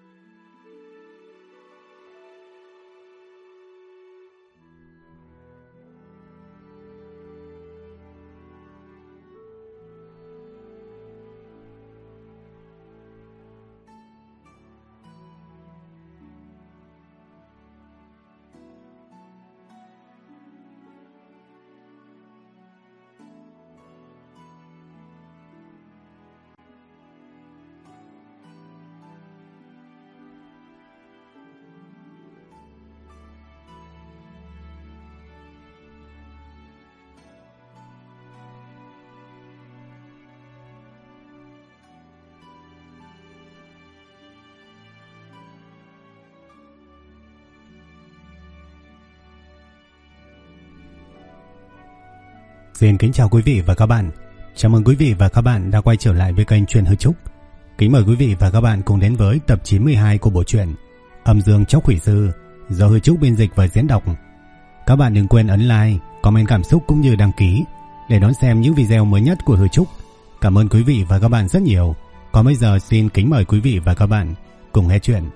Xin kính chào quý vị và các bạn. Chào mừng quý vị và các bạn đã quay trở lại với kênh Truyện Hư Trúc. Kính mời quý vị và các bạn cùng đến với tập 92 của bộ truyện Âm Dương Chóc Quỷ Sư do Hư Trúc biên dịch và diễn đọc. Các bạn đừng quên ấn like, comment cảm xúc cũng như đăng ký để đón xem những video mới nhất của Hư Trúc. Cảm ơn quý vị và các bạn rất nhiều. Còn bây giờ xin kính mời quý vị và các bạn cùng nghe chuyện.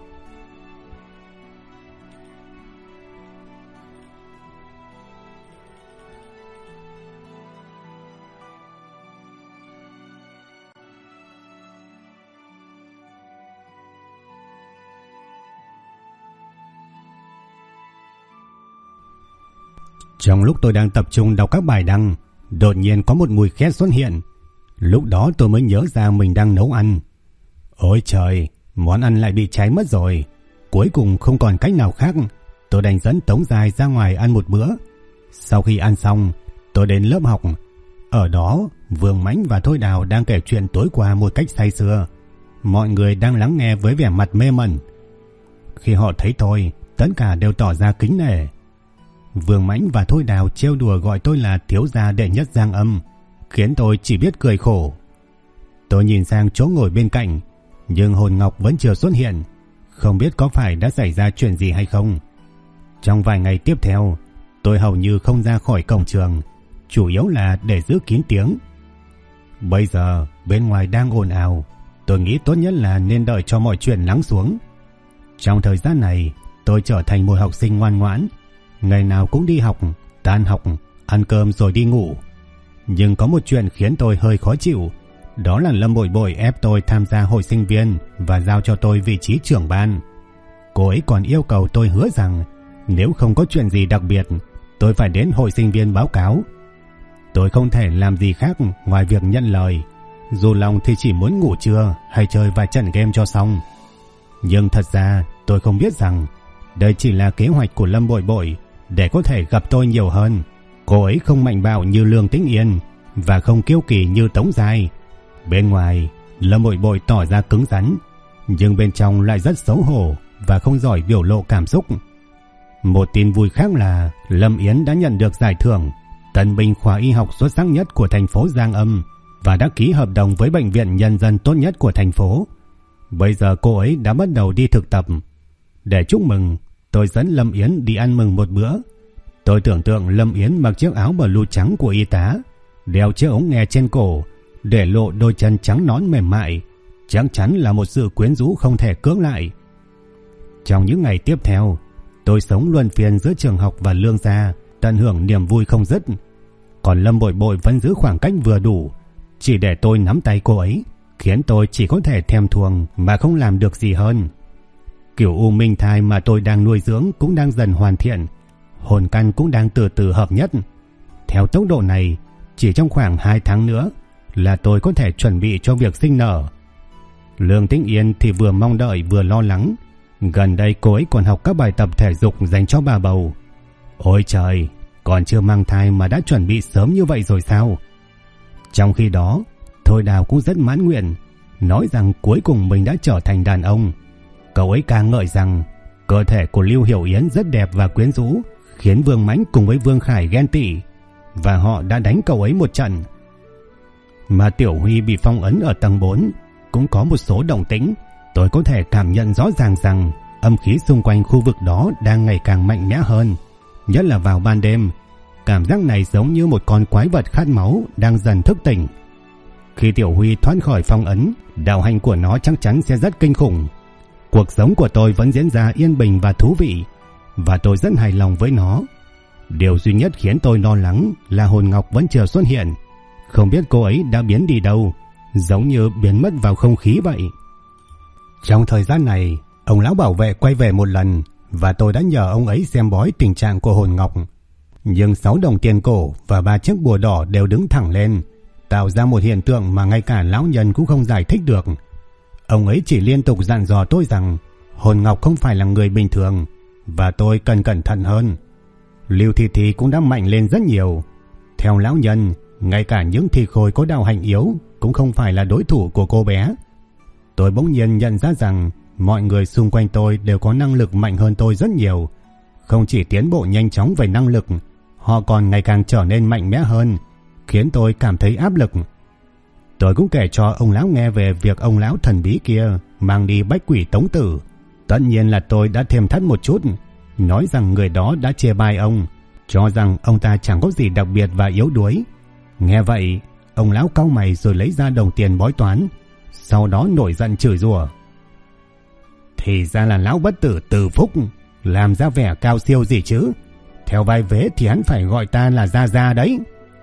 Trong lúc tôi đang tập trung đọc các bài đăng, đột nhiên có một mùi khét xuất hiện. Lúc đó tôi mới nhớ ra mình đang nấu ăn. Ôi trời, món ăn lại bị cháy mất rồi. Cuối cùng không còn cách nào khác, tôi đành dẫn Tống Dài ra ngoài ăn một bữa. Sau khi ăn xong, tôi đến lớp học. Ở đó, Vương Mãnh và Thôi Đào đang kể chuyện tối qua một cách say sưa. Mọi người đang lắng nghe với vẻ mặt mê mẩn. Khi họ thấy tôi, tất cả đều tỏ ra kính nể. Vương Mãnh và Thôi Đào trêu đùa gọi tôi là thiếu gia đệ nhất Giang Âm, khiến tôi chỉ biết cười khổ. Tôi nhìn sang chỗ ngồi bên cạnh, nhưng Hồn Ngọc vẫn chưa xuất hiện, không biết có phải đã xảy ra chuyện gì hay không. Trong vài ngày tiếp theo, tôi hầu như không ra khỏi cổng trường, chủ yếu là để giữ kín tiếng. Bây giờ bên ngoài đang ồn ào, tôi nghĩ tốt nhất là nên đợi cho mọi chuyện lắng xuống. Trong thời gian này, tôi trở thành một học sinh ngoan ngoãn, ngày nào cũng đi học, tan học, ăn cơm rồi đi ngủ. Nhưng có một chuyện khiến tôi hơi khó chịu, đó là Lâm Bội Bội ép tôi tham gia hội sinh viên và giao cho tôi vị trí trưởng ban. Cô ấy còn yêu cầu tôi hứa rằng nếu không có chuyện gì đặc biệt, tôi phải đến hội sinh viên báo cáo. Tôi không thể làm gì khác ngoài việc nhận lời, dù lòng thì chỉ muốn ngủ trưa hay chơi vài trận game cho xong. Nhưng thật ra tôi không biết rằng đây chỉ là kế hoạch của Lâm Bội Bội để có thể gặp tôi nhiều hơn. Cô ấy không mạnh bạo như Lương Tĩnh Yên và không kiêu kỳ như Tống Giai. Bên ngoài, Lâm Bội Bội tỏ ra cứng rắn, nhưng bên trong lại rất xấu hổ và không giỏi biểu lộ cảm xúc. Một tin vui khác là Lâm Yến đã nhận được giải thưởng tân binh khoa y học xuất sắc nhất của thành phố Giang Âm và đã ký hợp đồng với bệnh viện nhân dân tốt nhất của thành phố. Bây giờ cô ấy đã bắt đầu đi thực tập. Để chúc mừng, tôi dẫn Lâm Yến đi ăn mừng một bữa. Tôi tưởng tượng Lâm Yến mặc chiếc áo blue trắng của y tá, đeo chiếc ống nghe trên cổ, để lộ đôi chân trắng nõn mềm mại, chắc chắn là một sự quyến rũ không thể cưỡng lại. Trong những ngày tiếp theo, tôi sống luân phiên giữa trường học và Lương gia, tận hưởng niềm vui không dứt. Còn Lâm Bội Bội vẫn giữ khoảng cách vừa đủ, chỉ để tôi nắm tay cô ấy, khiến tôi chỉ có thể thèm thuồng mà không làm được gì hơn. Kiểu u minh thai mà tôi đang nuôi dưỡng cũng đang dần hoàn thiện, hồn căn cũng đang từ từ hợp nhất. Theo tốc độ này, chỉ trong khoảng 2 tháng nữa là tôi có thể chuẩn bị cho việc sinh nở. Lương Tĩnh Yên thì vừa mong đợi vừa lo lắng. Gần đây cô ấy còn học các bài tập thể dục dành cho bà bầu. Ôi trời, còn chưa mang thai mà đã chuẩn bị sớm như vậy rồi sao? Trong khi đó, Thôi Đào cũng rất mãn nguyện, nói rằng cuối cùng mình đã trở thành đàn ông. Cậu ấy ca ngợi rằng cơ thể của Lưu Hiểu Yến rất đẹp và quyến rũ, khiến Vương Mãnh cùng với Vương Khải ghen tị, và họ đã đánh cậu ấy một trận. Mà Tiểu Huy bị phong ấn ở tầng 4 cũng có một số động tĩnh. Tôi có thể cảm nhận rõ ràng rằng âm khí xung quanh khu vực đó đang ngày càng mạnh mẽ hơn, nhất là vào ban đêm. Cảm giác này giống như một con quái vật khát máu đang dần thức tỉnh. Khi Tiểu Huy thoát khỏi phong ấn, đạo hành của nó chắc chắn sẽ rất kinh khủng. Cuộc sống của tôi vẫn diễn ra yên bình và thú vị, và tôi rất hài lòng với nó. Điều duy nhất khiến tôi lo lắng là hồn ngọc vẫn chưa xuất hiện. Không biết cô ấy đã biến đi đâu, giống như biến mất vào không khí vậy. Trong thời gian này, ông lão bảo vệ quay về một lần, và tôi đã nhờ ông ấy xem bói tình trạng của hồn ngọc. Nhưng 6 đồng tiền cổ và 3 chiếc bùa đỏ đều đứng thẳng lên, tạo ra một hiện tượng mà ngay cả lão nhân cũng không giải thích được. Ông ấy chỉ liên tục dặn dò tôi rằng hồn ngọc không phải là người bình thường, và tôi cần cẩn thận hơn. Lưu Thi Thi cũng đã mạnh lên rất nhiều. Theo lão nhân, ngay cả những thi khôi có đạo hạnh yếu cũng không phải là đối thủ của cô bé. Tôi bỗng nhiên nhận ra rằng mọi người xung quanh tôi đều có năng lực mạnh hơn tôi rất nhiều. Không chỉ tiến bộ nhanh chóng về năng lực, họ còn ngày càng trở nên mạnh mẽ hơn, khiến tôi cảm thấy áp lực. Tôi cũng kể cho ông lão nghe về việc ông lão thần bí kia mang đi bách quỷ tống tử. Tất nhiên là tôi đã thêm thắt một chút, nói rằng người đó đã chê bai ông, cho rằng ông ta chẳng có gì đặc biệt và yếu đuối. Nghe vậy, ông lão cau mày rồi lấy ra đồng tiền bói toán, sau đó nổi giận chửi rủa. Thì ra là lão bất tử Từ Phúc, làm ra vẻ cao siêu gì chứ? Theo vai vế thì hắn phải gọi ta là Gia Gia đấy.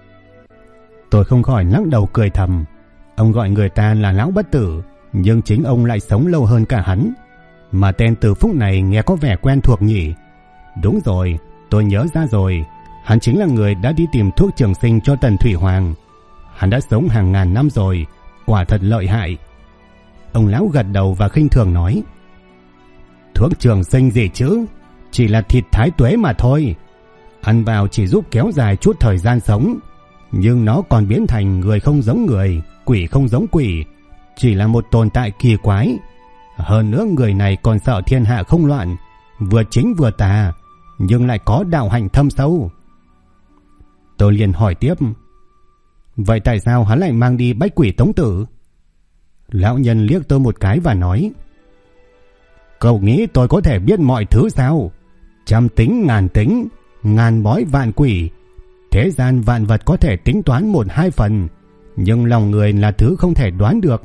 Tôi không khỏi lắc đầu cười thầm. Ông gọi người ta là lão bất tử, nhưng chính ông lại sống lâu hơn cả hắn. Mà tên Từ Phúc này nghe có vẻ quen thuộc nhỉ? Đúng rồi, tôi nhớ ra rồi. Hắn chính là người đã đi tìm thuốc trường sinh cho Tần Thủy Hoàng. Hắn đã sống hàng ngàn năm rồi, quả thật lợi hại. Ông lão gật đầu và khinh thường nói. Thuốc trường sinh gì chứ? Chỉ là thịt thái tuế mà thôi. Ăn vào chỉ giúp kéo dài chút thời gian sống, nhưng nó còn biến thành người không giống người, quỷ không giống quỷ, chỉ là một tồn tại kỳ quái. Hơn nữa người này còn sợ thiên hạ không loạn, vừa chính vừa tà, nhưng lại có đạo hạnh thâm sâu. Tôi liền hỏi tiếp. Vậy tại sao hắn lại mang đi bách quỷ tống tử? Lão nhân liếc tôi một cái và nói. Cậu nghĩ tôi có thể biết mọi thứ sao? Trăm tính, ngàn bói vạn quỷ. Thế gian vạn vật có thể tính toán 1-2 phần, nhưng lòng người là thứ không thể đoán được.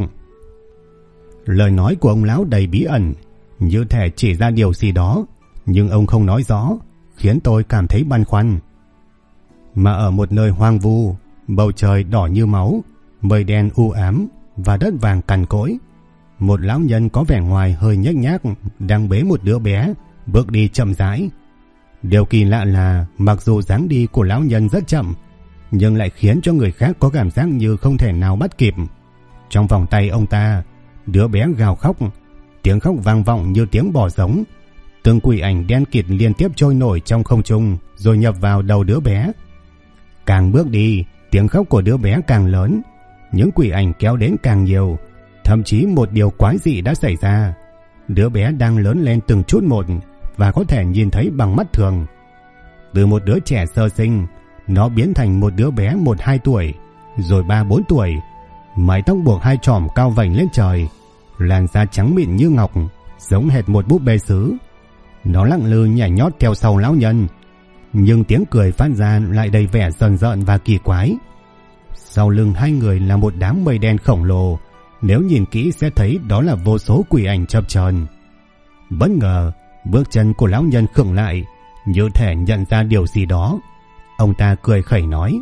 Lời nói của ông lão đầy bí ẩn, như thể chỉ ra điều gì đó, nhưng ông không nói rõ, khiến tôi cảm thấy băn khoăn. Mà ở một nơi hoang vu, bầu trời đỏ như máu, mây đen u ám và đất vàng cằn cỗi, một lão nhân có vẻ ngoài hơi nhếch nhác đang bế một đứa bé, bước đi chậm rãi. Điều kỳ lạ là mặc dù dáng đi của lão nhân rất chậm, nhưng lại khiến cho người khác có cảm giác như không thể nào bắt kịp. Trong vòng tay ông ta, đứa bé gào khóc, tiếng khóc vang vọng như tiếng bò giống. Từng quỷ ảnh đen kịt liên tiếp trôi nổi trong không trung rồi nhập vào đầu đứa bé. Càng bước đi, tiếng khóc của đứa bé càng lớn, những quỷ ảnh kéo đến càng nhiều. Thậm chí một điều quái dị đã xảy ra. Đứa bé đang lớn lên từng chút một và có thể nhìn thấy bằng mắt thường. Từ một đứa trẻ sơ sinh, nó biến thành một đứa bé 1-2 tuổi, rồi 3-4 tuổi, mái tóc buộc 2 chòm cao vành lên trời, làn da trắng mịn như ngọc, giống hệt một búp bê sứ. Nó lặng lư nhảy nhót theo sau lão nhân, nhưng tiếng cười phát ra lại đầy vẻ rờn rợn và kỳ quái. Sau lưng hai người là một đám mây đen khổng lồ, nếu nhìn kỹ sẽ thấy đó là vô số quỷ ảnh chập chờn. Bất ngờ, bước chân của lão nhân khựng lại, như thể nhận ra điều gì đó. Ông ta cười khẩy nói.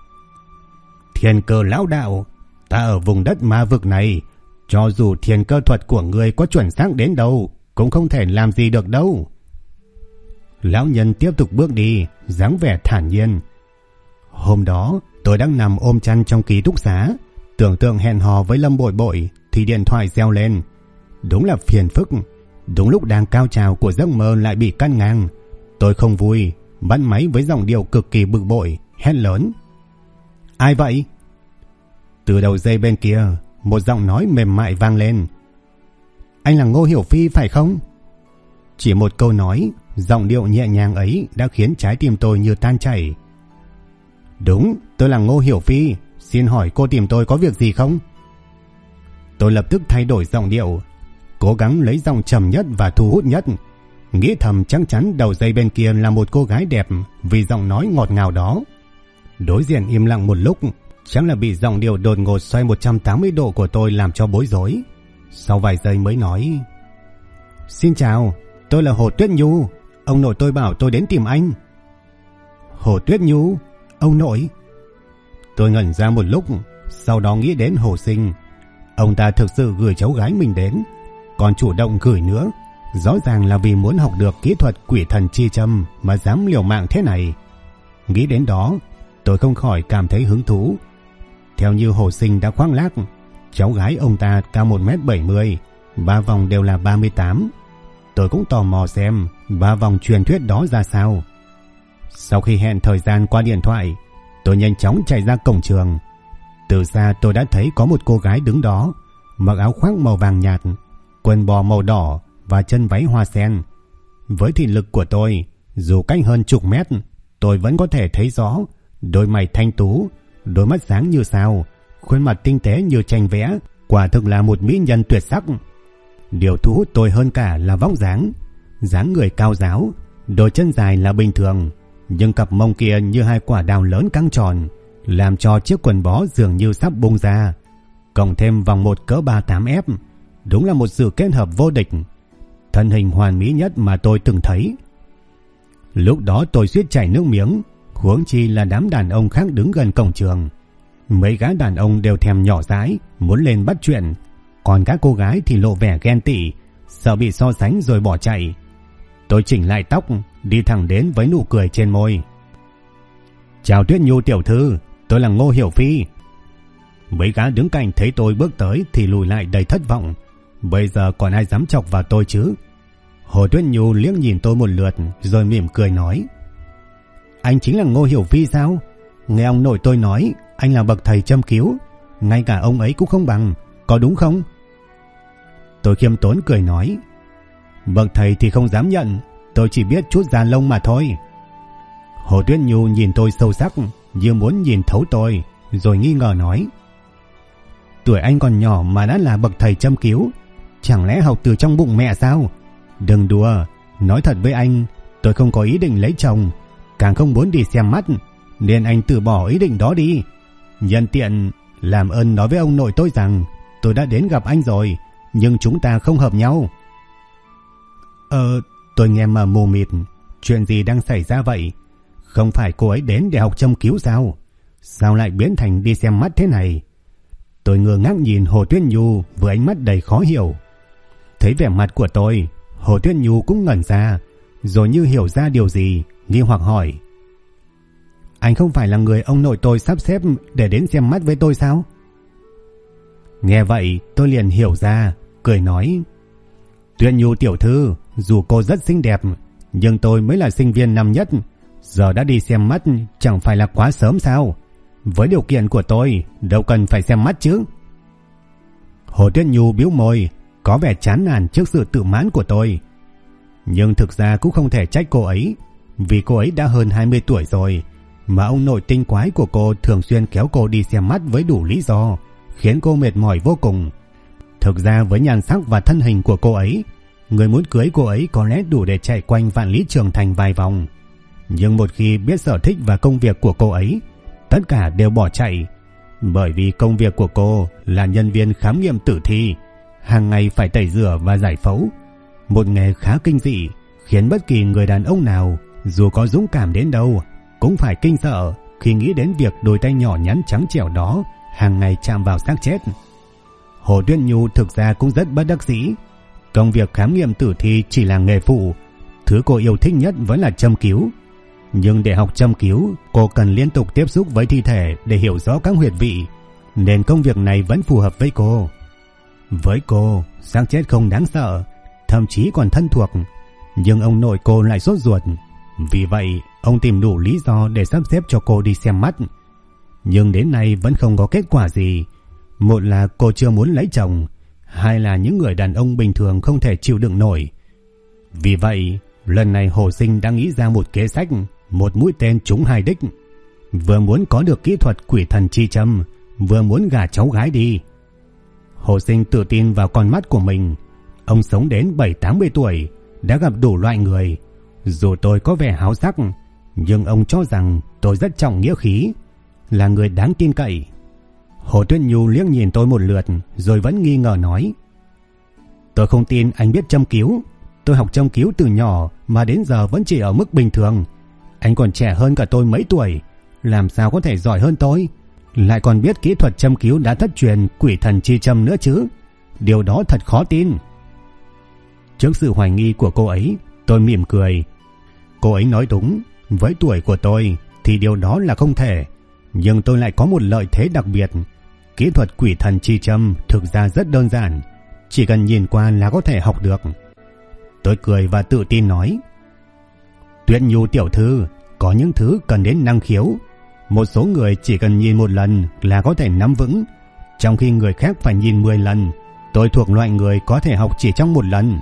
Thiên cơ lão đạo, ta ở vùng đất ma vực này, cho dù thiên cơ thuật của ngươi có chuẩn xác đến đâu, cũng không thể làm gì được đâu. Lão nhân tiếp tục bước đi, dáng vẻ thản nhiên. Hôm đó, tôi đang nằm ôm chăn trong ký túc xá, tưởng tượng hẹn hò với Lâm Bội Bội thì điện thoại reo lên. Đúng là phiền phức. Đúng lúc đang cao trào của giấc mơ lại bị cắt ngang. Tôi không vui, bắt máy với giọng điệu cực kỳ bực bội, hét lớn. Ai vậy? Từ đầu dây bên kia, một giọng nói mềm mại vang lên. Anh là Ngô Hiểu Phi phải không? Chỉ một câu nói, giọng điệu nhẹ nhàng ấy đã khiến trái tim tôi như tan chảy. Đúng, tôi là Ngô Hiểu Phi. Xin hỏi cô tìm tôi có việc gì không? Tôi lập tức thay đổi giọng điệu, cố gắng lấy giọng trầm nhất và thu hút nhất, nghĩ thầm chắc chắn đầu dây bên kia là một cô gái đẹp vì giọng nói ngọt ngào đó. Đối diện im lặng một lúc, chắc là bị giọng điệu đột ngột xoay 180 độ của tôi làm cho bối rối. Sau vài giây mới nói. Xin chào, tôi là Hồ Tuyết Nhu. Ông nội tôi bảo tôi đến tìm anh. Hồ Tuyết Nhu? Ông nội? Tôi ngẩn ra một lúc, sau đó nghĩ đến Hồ Sinh. Ông ta thực sự gửi cháu gái mình đến, còn chủ động gửi nữa. Rõ ràng là vì muốn học được kỹ thuật quỷ thần chi châm mà dám liều mạng thế này. Nghĩ đến đó, tôi không khỏi cảm thấy hứng thú. Theo như Hồ Sinh đã khoác lác, cháu gái ông ta cao 1m70, 3 vòng đều là 38. Tôi cũng tò mò xem 3 vòng truyền thuyết đó ra sao. Sau khi hẹn thời gian qua điện thoại, tôi nhanh chóng chạy ra cổng trường. Từ xa tôi đã thấy có một cô gái đứng đó, mặc áo khoác màu vàng nhạt, quần bò màu đỏ và chân váy hoa sen. Với thị lực của tôi, dù cách hơn chục mét, tôi vẫn có thể thấy rõ đôi mày thanh tú, đôi mắt sáng như sao, khuôn mặt tinh tế như tranh vẽ, quả thực là một mỹ nhân tuyệt sắc. Điều thu hút tôi hơn cả là vóc dáng. Dáng người cao ráo, đôi chân dài là bình thường, nhưng cặp mông kia như hai quả đào lớn căng tròn, làm cho chiếc quần bó dường như sắp bung ra. Cộng thêm vòng một cỡ 38F, đúng là một sự kết hợp vô địch. Thân hình hoàn mỹ nhất mà tôi từng thấy. Lúc đó tôi suýt chảy nước miếng, huống chi là đám đàn ông khác đứng gần cổng trường. Mấy gã đàn ông đều thèm nhỏ dãi, muốn lên bắt chuyện, còn các cô gái thì lộ vẻ ghen tị, sợ bị so sánh rồi bỏ chạy. Tôi chỉnh lại tóc, đi thẳng đến với nụ cười trên môi. Chào Tuyết Nhu tiểu thư, tôi là Ngô Hiểu Phi. Mấy gã đứng cạnh thấy tôi bước tới thì lùi lại đầy thất vọng. Bây giờ còn ai dám chọc vào tôi chứ? Hồ Tuyết Nhu liếc nhìn tôi một lượt rồi mỉm cười nói: Anh chính là Ngô Hiểu Phi sao? Nghe ông nội tôi nói anh là bậc thầy châm cứu, ngay cả ông ấy cũng không bằng, có đúng không? Tôi khiêm tốn cười nói: Bậc thầy thì không dám nhận, tôi chỉ biết chút da lông mà thôi. Hồ Tuyết Nhu nhìn tôi sâu sắc, như muốn nhìn thấu tôi, rồi nghi ngờ nói: Tuổi anh còn nhỏ mà đã là bậc thầy châm cứu, chẳng lẽ học từ trong bụng mẹ sao? Đừng đùa, nói thật với anh, tôi không có ý định lấy chồng, càng không muốn đi xem mắt, nên anh từ bỏ ý định đó đi. Nhân tiện, làm ơn nói với ông nội tôi rằng tôi đã đến gặp anh rồi, nhưng chúng ta không hợp nhau. Tôi nghe mà mù mịt, chuyện gì đang xảy ra vậy? Không phải cô ấy đến để học châm cứu sao? Sao lại biến thành đi xem mắt thế này? Tôi ngơ ngác nhìn Hồ Tuyết Nhu với ánh mắt đầy khó hiểu. Thấy vẻ mặt của tôi, Hồ Tuyết Nhu cũng ngẩn ra, rồi như hiểu ra điều gì, nghi hoặc hỏi: Anh không phải là người ông nội tôi sắp xếp để đến xem mắt với tôi sao? Nghe vậy tôi liền hiểu ra, cười nói: Tuyết Nhu tiểu thư, dù cô rất xinh đẹp, nhưng tôi mới là sinh viên năm nhất, giờ đã đi xem mắt chẳng phải là quá sớm sao? Với điều kiện của tôi, đâu cần phải xem mắt chứ. Hồ Tuyết Nhu bĩu môi, có vẻ chán nản trước sự tự mãn của tôi. Nhưng thực ra cũng không thể trách cô ấy, vì cô ấy đã hơn 20 tuổi rồi, mà ông nội tinh quái của cô thường xuyên kéo cô đi xem mắt với đủ lý do, khiến cô mệt mỏi vô cùng. Thực ra với nhan sắc và thân hình của cô ấy, người muốn cưới cô ấy có lẽ đủ để chạy quanh Vạn Lý Trường Thành vài vòng. Nhưng một khi biết sở thích và công việc của cô ấy, tất cả đều bỏ chạy. Bởi vì công việc của cô là nhân viên khám nghiệm tử thi, hàng ngày phải tẩy rửa và giải phẫu. Một nghề khá kinh dị, khiến bất kỳ người đàn ông nào, dù có dũng cảm đến đâu, cũng phải kinh sợ khi nghĩ đến việc đôi tay nhỏ nhắn trắng trẻo đó hàng ngày chạm vào xác chết. Hồ Tuyết Nhu thực ra cũng rất bất đắc dĩ. Công việc khám nghiệm tử thi chỉ là nghề phụ, thứ cô yêu thích nhất vẫn là châm cứu. Nhưng để học châm cứu, cô cần liên tục tiếp xúc với thi thể để hiểu rõ các huyệt vị, nên công việc này vẫn phù hợp với cô. Với cô, xác chết không đáng sợ, thậm chí còn thân thuộc, nhưng ông nội cô lại sốt ruột. Vì vậy, ông tìm đủ lý do để sắp xếp cho cô đi xem mắt. Nhưng đến nay vẫn không có kết quả gì. Một là cô chưa muốn lấy chồng, hai là những người đàn ông bình thường không thể chịu đựng nổi. Vì vậy, lần này Hồ Sinh đã nghĩ ra một kế sách, một mũi tên trúng hai đích. Vừa muốn có được kỹ thuật quỷ thần chi châm, vừa muốn gả cháu gái đi. Hồ Sinh tự tin vào con mắt của mình. Ông sống đến 70-80 tuổi, đã gặp đủ loại người. Dù tôi có vẻ háo sắc, nhưng ông cho rằng tôi rất trọng nghĩa khí, là người đáng tin cậy. Hồ Tuyết Nhu liếc nhìn tôi một lượt, rồi vẫn nghi ngờ nói: Tôi không tin anh biết châm cứu, Tôi học châm cứu từ nhỏ mà đến giờ vẫn chỉ ở mức bình thường. Anh còn trẻ hơn cả tôi mấy tuổi, làm sao có thể giỏi hơn tôi, lại còn biết kỹ thuật châm cứu đã thất truyền quỷ thần chi châm nữa chứ. Điều đó thật khó tin. Trước sự hoài nghi của cô ấy, tôi mỉm cười. Cô ấy nói đúng, với tuổi của tôi thì điều đó là không thể. Nhưng tôi lại có một lợi thế đặc biệt. Kỹ thuật quỷ thần chi châm thực ra rất đơn giản, chỉ cần nhìn qua là có thể học được. Tôi cười và tự tin nói: Tuyết Nhu tiểu thư, có những thứ cần đến năng khiếu. Một số người chỉ cần nhìn một lần là có thể nắm vững, trong khi người khác phải nhìn 10 lần. Tôi thuộc loại người có thể học chỉ trong một lần.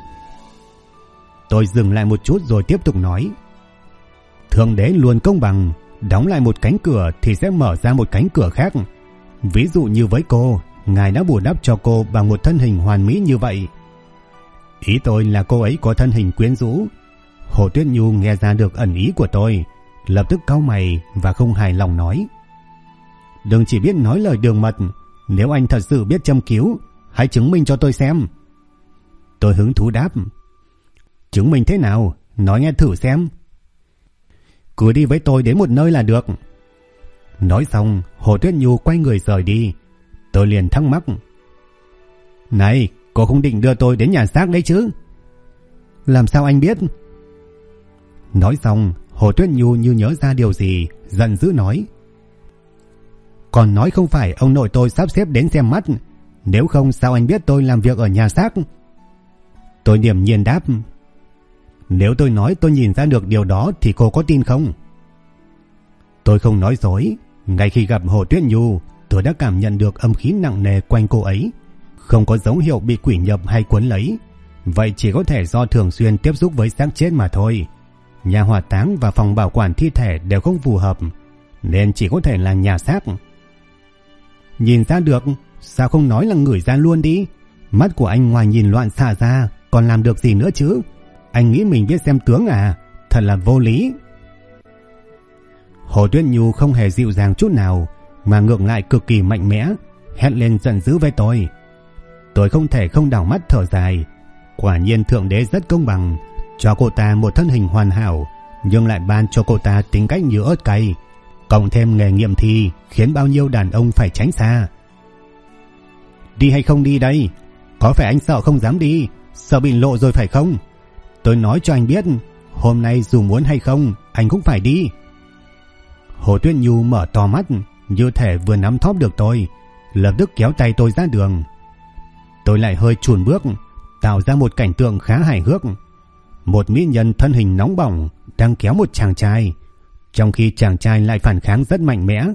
Tôi dừng lại một chút rồi tiếp tục nói: Thượng đế luôn công bằng, đóng lại một cánh cửa thì sẽ mở ra một cánh cửa khác. Ví dụ như với cô, Ngài đã bù đắp cho cô bằng một thân hình hoàn mỹ như vậy. Ý tôi là cô ấy có thân hình quyến rũ. Hồ Tuyết Nhu nghe ra được ẩn ý của tôi, lập tức cau mày và không hài lòng nói: Đừng chỉ biết nói lời đường mật, nếu anh thật sự biết châm cứu, hãy chứng minh cho tôi xem. Tôi hứng thú đáp: Chứng minh thế nào? Nói nghe thử xem. Cứ đi với tôi đến một nơi là được. Nói xong, Hồ Tuyết Nhu quay người rời đi. Tôi liền thắc mắc: Này, cô không định đưa tôi đến nhà xác đấy chứ? Làm sao anh biết? Nói xong, Hồ Tuyết Nhu như nhớ ra điều gì, giận dữ nói: Còn nói không phải ông nội tôi sắp xếp đến xem mắt, nếu không sao anh biết tôi làm việc ở nhà xác? Tôi điềm nhiên đáp: Nếu tôi nói tôi nhìn ra được điều đó thì cô có tin không? Tôi không nói dối. Ngay khi gặp Hồ Tuyết Nhu, tôi đã cảm nhận được âm khí nặng nề quanh cô ấy. Không có dấu hiệu bị quỷ nhập hay cuốn lấy. Vậy chỉ có thể do thường xuyên tiếp xúc với xác chết mà thôi. Nhà hỏa táng và phòng bảo quản thi thể đều không phù hợp, nên chỉ có thể là nhà xác. Nhìn ra được, sao không nói là ngửi ra luôn đi? Mắt của anh ngoài nhìn loạn xạ ra, còn làm được gì nữa chứ? Anh nghĩ mình biết xem tướng à? Thật là vô lý. Hồ Tuyết Nhu không hề dịu dàng chút nào, mà ngược lại cực kỳ mạnh mẽ, hét lên giận dữ với tôi. Tôi không thể không đảo mắt thở dài. Quả nhiên Thượng Đế rất công bằng, cho cô ta một thân hình hoàn hảo, nhưng lại ban cho cô ta tính cách như ớt cay, cộng thêm nghề nghiệm thi khiến bao nhiêu đàn ông phải tránh xa. Đi hay không đi đây? Có phải anh sợ không dám đi, sợ bị lộ rồi phải không? Tôi nói cho anh biết, hôm nay dù muốn hay không, anh cũng phải đi. Hồ Tuyết Nhu mở to mắt, như thể vừa nắm thóp được tôi, lập tức kéo tay tôi ra đường. Tôi lại hơi chùn bước, tạo ra một cảnh tượng khá hài hước. Một mỹ nhân thân hình nóng bỏng đang kéo một chàng trai, trong khi chàng trai lại phản kháng rất mạnh mẽ.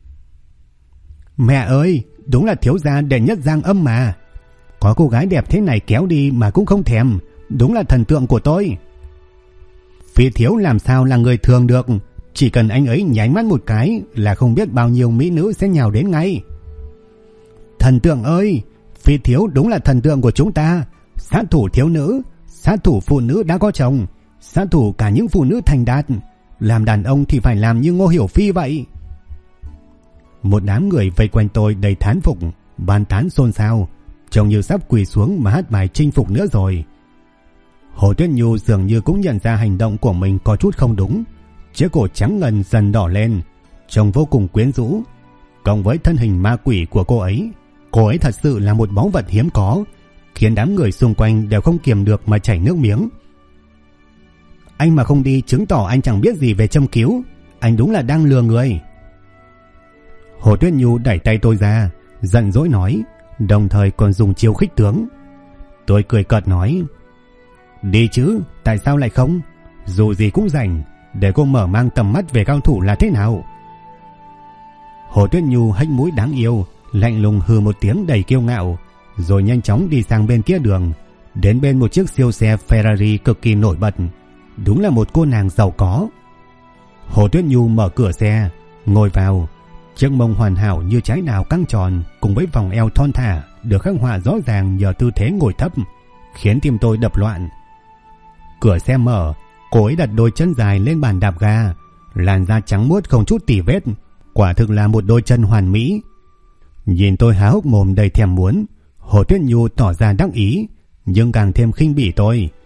Mẹ ơi, đúng là thiếu gia đệ nhất Giang Âm mà. Có cô gái đẹp thế này kéo đi mà cũng không thèm, đúng là thần tượng của tôi. Phi thiếu làm sao là người thường được, chỉ cần anh ấy nháy mắt một cái là không biết bao nhiêu mỹ nữ sẽ nhào đến ngay. Thần tượng ơi, Phi thiếu đúng là thần tượng của chúng ta, sát thủ thiếu nữ, sát thủ phụ nữ đã có chồng, sát thủ cả những phụ nữ thành đạt. Làm đàn ông thì phải làm như Ngô Hiểu Phi vậy. Một đám người vây quanh tôi đầy thán phục, bàn tán xôn xao, trông như sắp quỳ xuống mà hát bài chinh phục nữa rồi. Hồ Tuyết Nhu dường như cũng nhận ra hành động của mình có chút không đúng, chiếc cổ trắng ngần dần đỏ lên, trông vô cùng quyến rũ. Cộng với thân hình ma quỷ của cô ấy thật sự là một báu vật hiếm có, khiến đám người xung quanh đều không kiềm được mà chảy nước miếng. Anh mà không đi chứng tỏ anh chẳng biết gì về châm cứu, anh đúng là đang lừa người. Hồ Tuyết Nhu đẩy tay tôi ra, giận dỗi nói, đồng thời còn dùng chiêu khích tướng. Tôi cười cợt nói, đi chứ, tại sao lại không? Dù gì cũng rảnh, để cô mở mang tầm mắt về cao thủ là thế nào. Hồ Tuyết Nhu hếch mũi đáng yêu, lạnh lùng hừ một tiếng đầy kiêu ngạo, rồi nhanh chóng đi sang bên kia đường, đến bên một chiếc siêu xe Ferrari cực kỳ nổi bật. Đúng là một cô nàng giàu có. Hồ Tuyết Nhu mở cửa xe, ngồi vào. Chiếc mông hoàn hảo như trái đào căng tròn cùng với vòng eo thon thả được khắc họa rõ ràng nhờ tư thế ngồi thấp, khiến tim tôi đập loạn. Cửa xe mở, cô ấy đặt đôi chân dài lên bàn đạp ga, làn da trắng muốt không chút tì vết, quả thực là một đôi chân hoàn mỹ. Nhìn tôi há hốc mồm đầy thèm muốn, Hồ Tuyết Nhu tỏ ra đắc ý, nhưng càng thêm khinh bỉ tôi.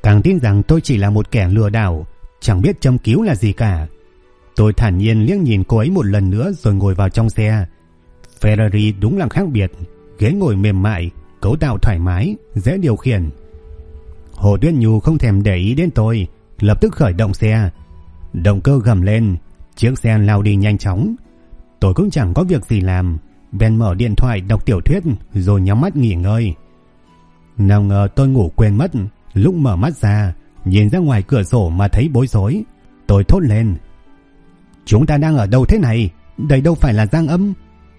càng tin rằng tôi chỉ là một kẻ lừa đảo, chẳng biết châm cứu là gì cả. Tôi thản nhiên liếc nhìn cô ấy một lần nữa rồi ngồi vào trong xe. Ferrari đúng là khác biệt, ghế ngồi mềm mại, cấu tạo thoải mái, dễ điều khiển. Hồ Tuyết Nhu không thèm để ý đến tôi, lập tức khởi động xe. Động cơ gầm lên, chiếc xe lao đi nhanh chóng. Tôi cũng chẳng có việc gì làm, bèn mở điện thoại đọc tiểu thuyết rồi nhắm mắt nghỉ ngơi. Nào ngờ tôi ngủ quên mất, lúc mở mắt ra, nhìn ra ngoài cửa sổ mà thấy bối rối. Tôi thốt lên: chúng ta đang ở đâu thế này? Đây đâu phải là Giang Âm.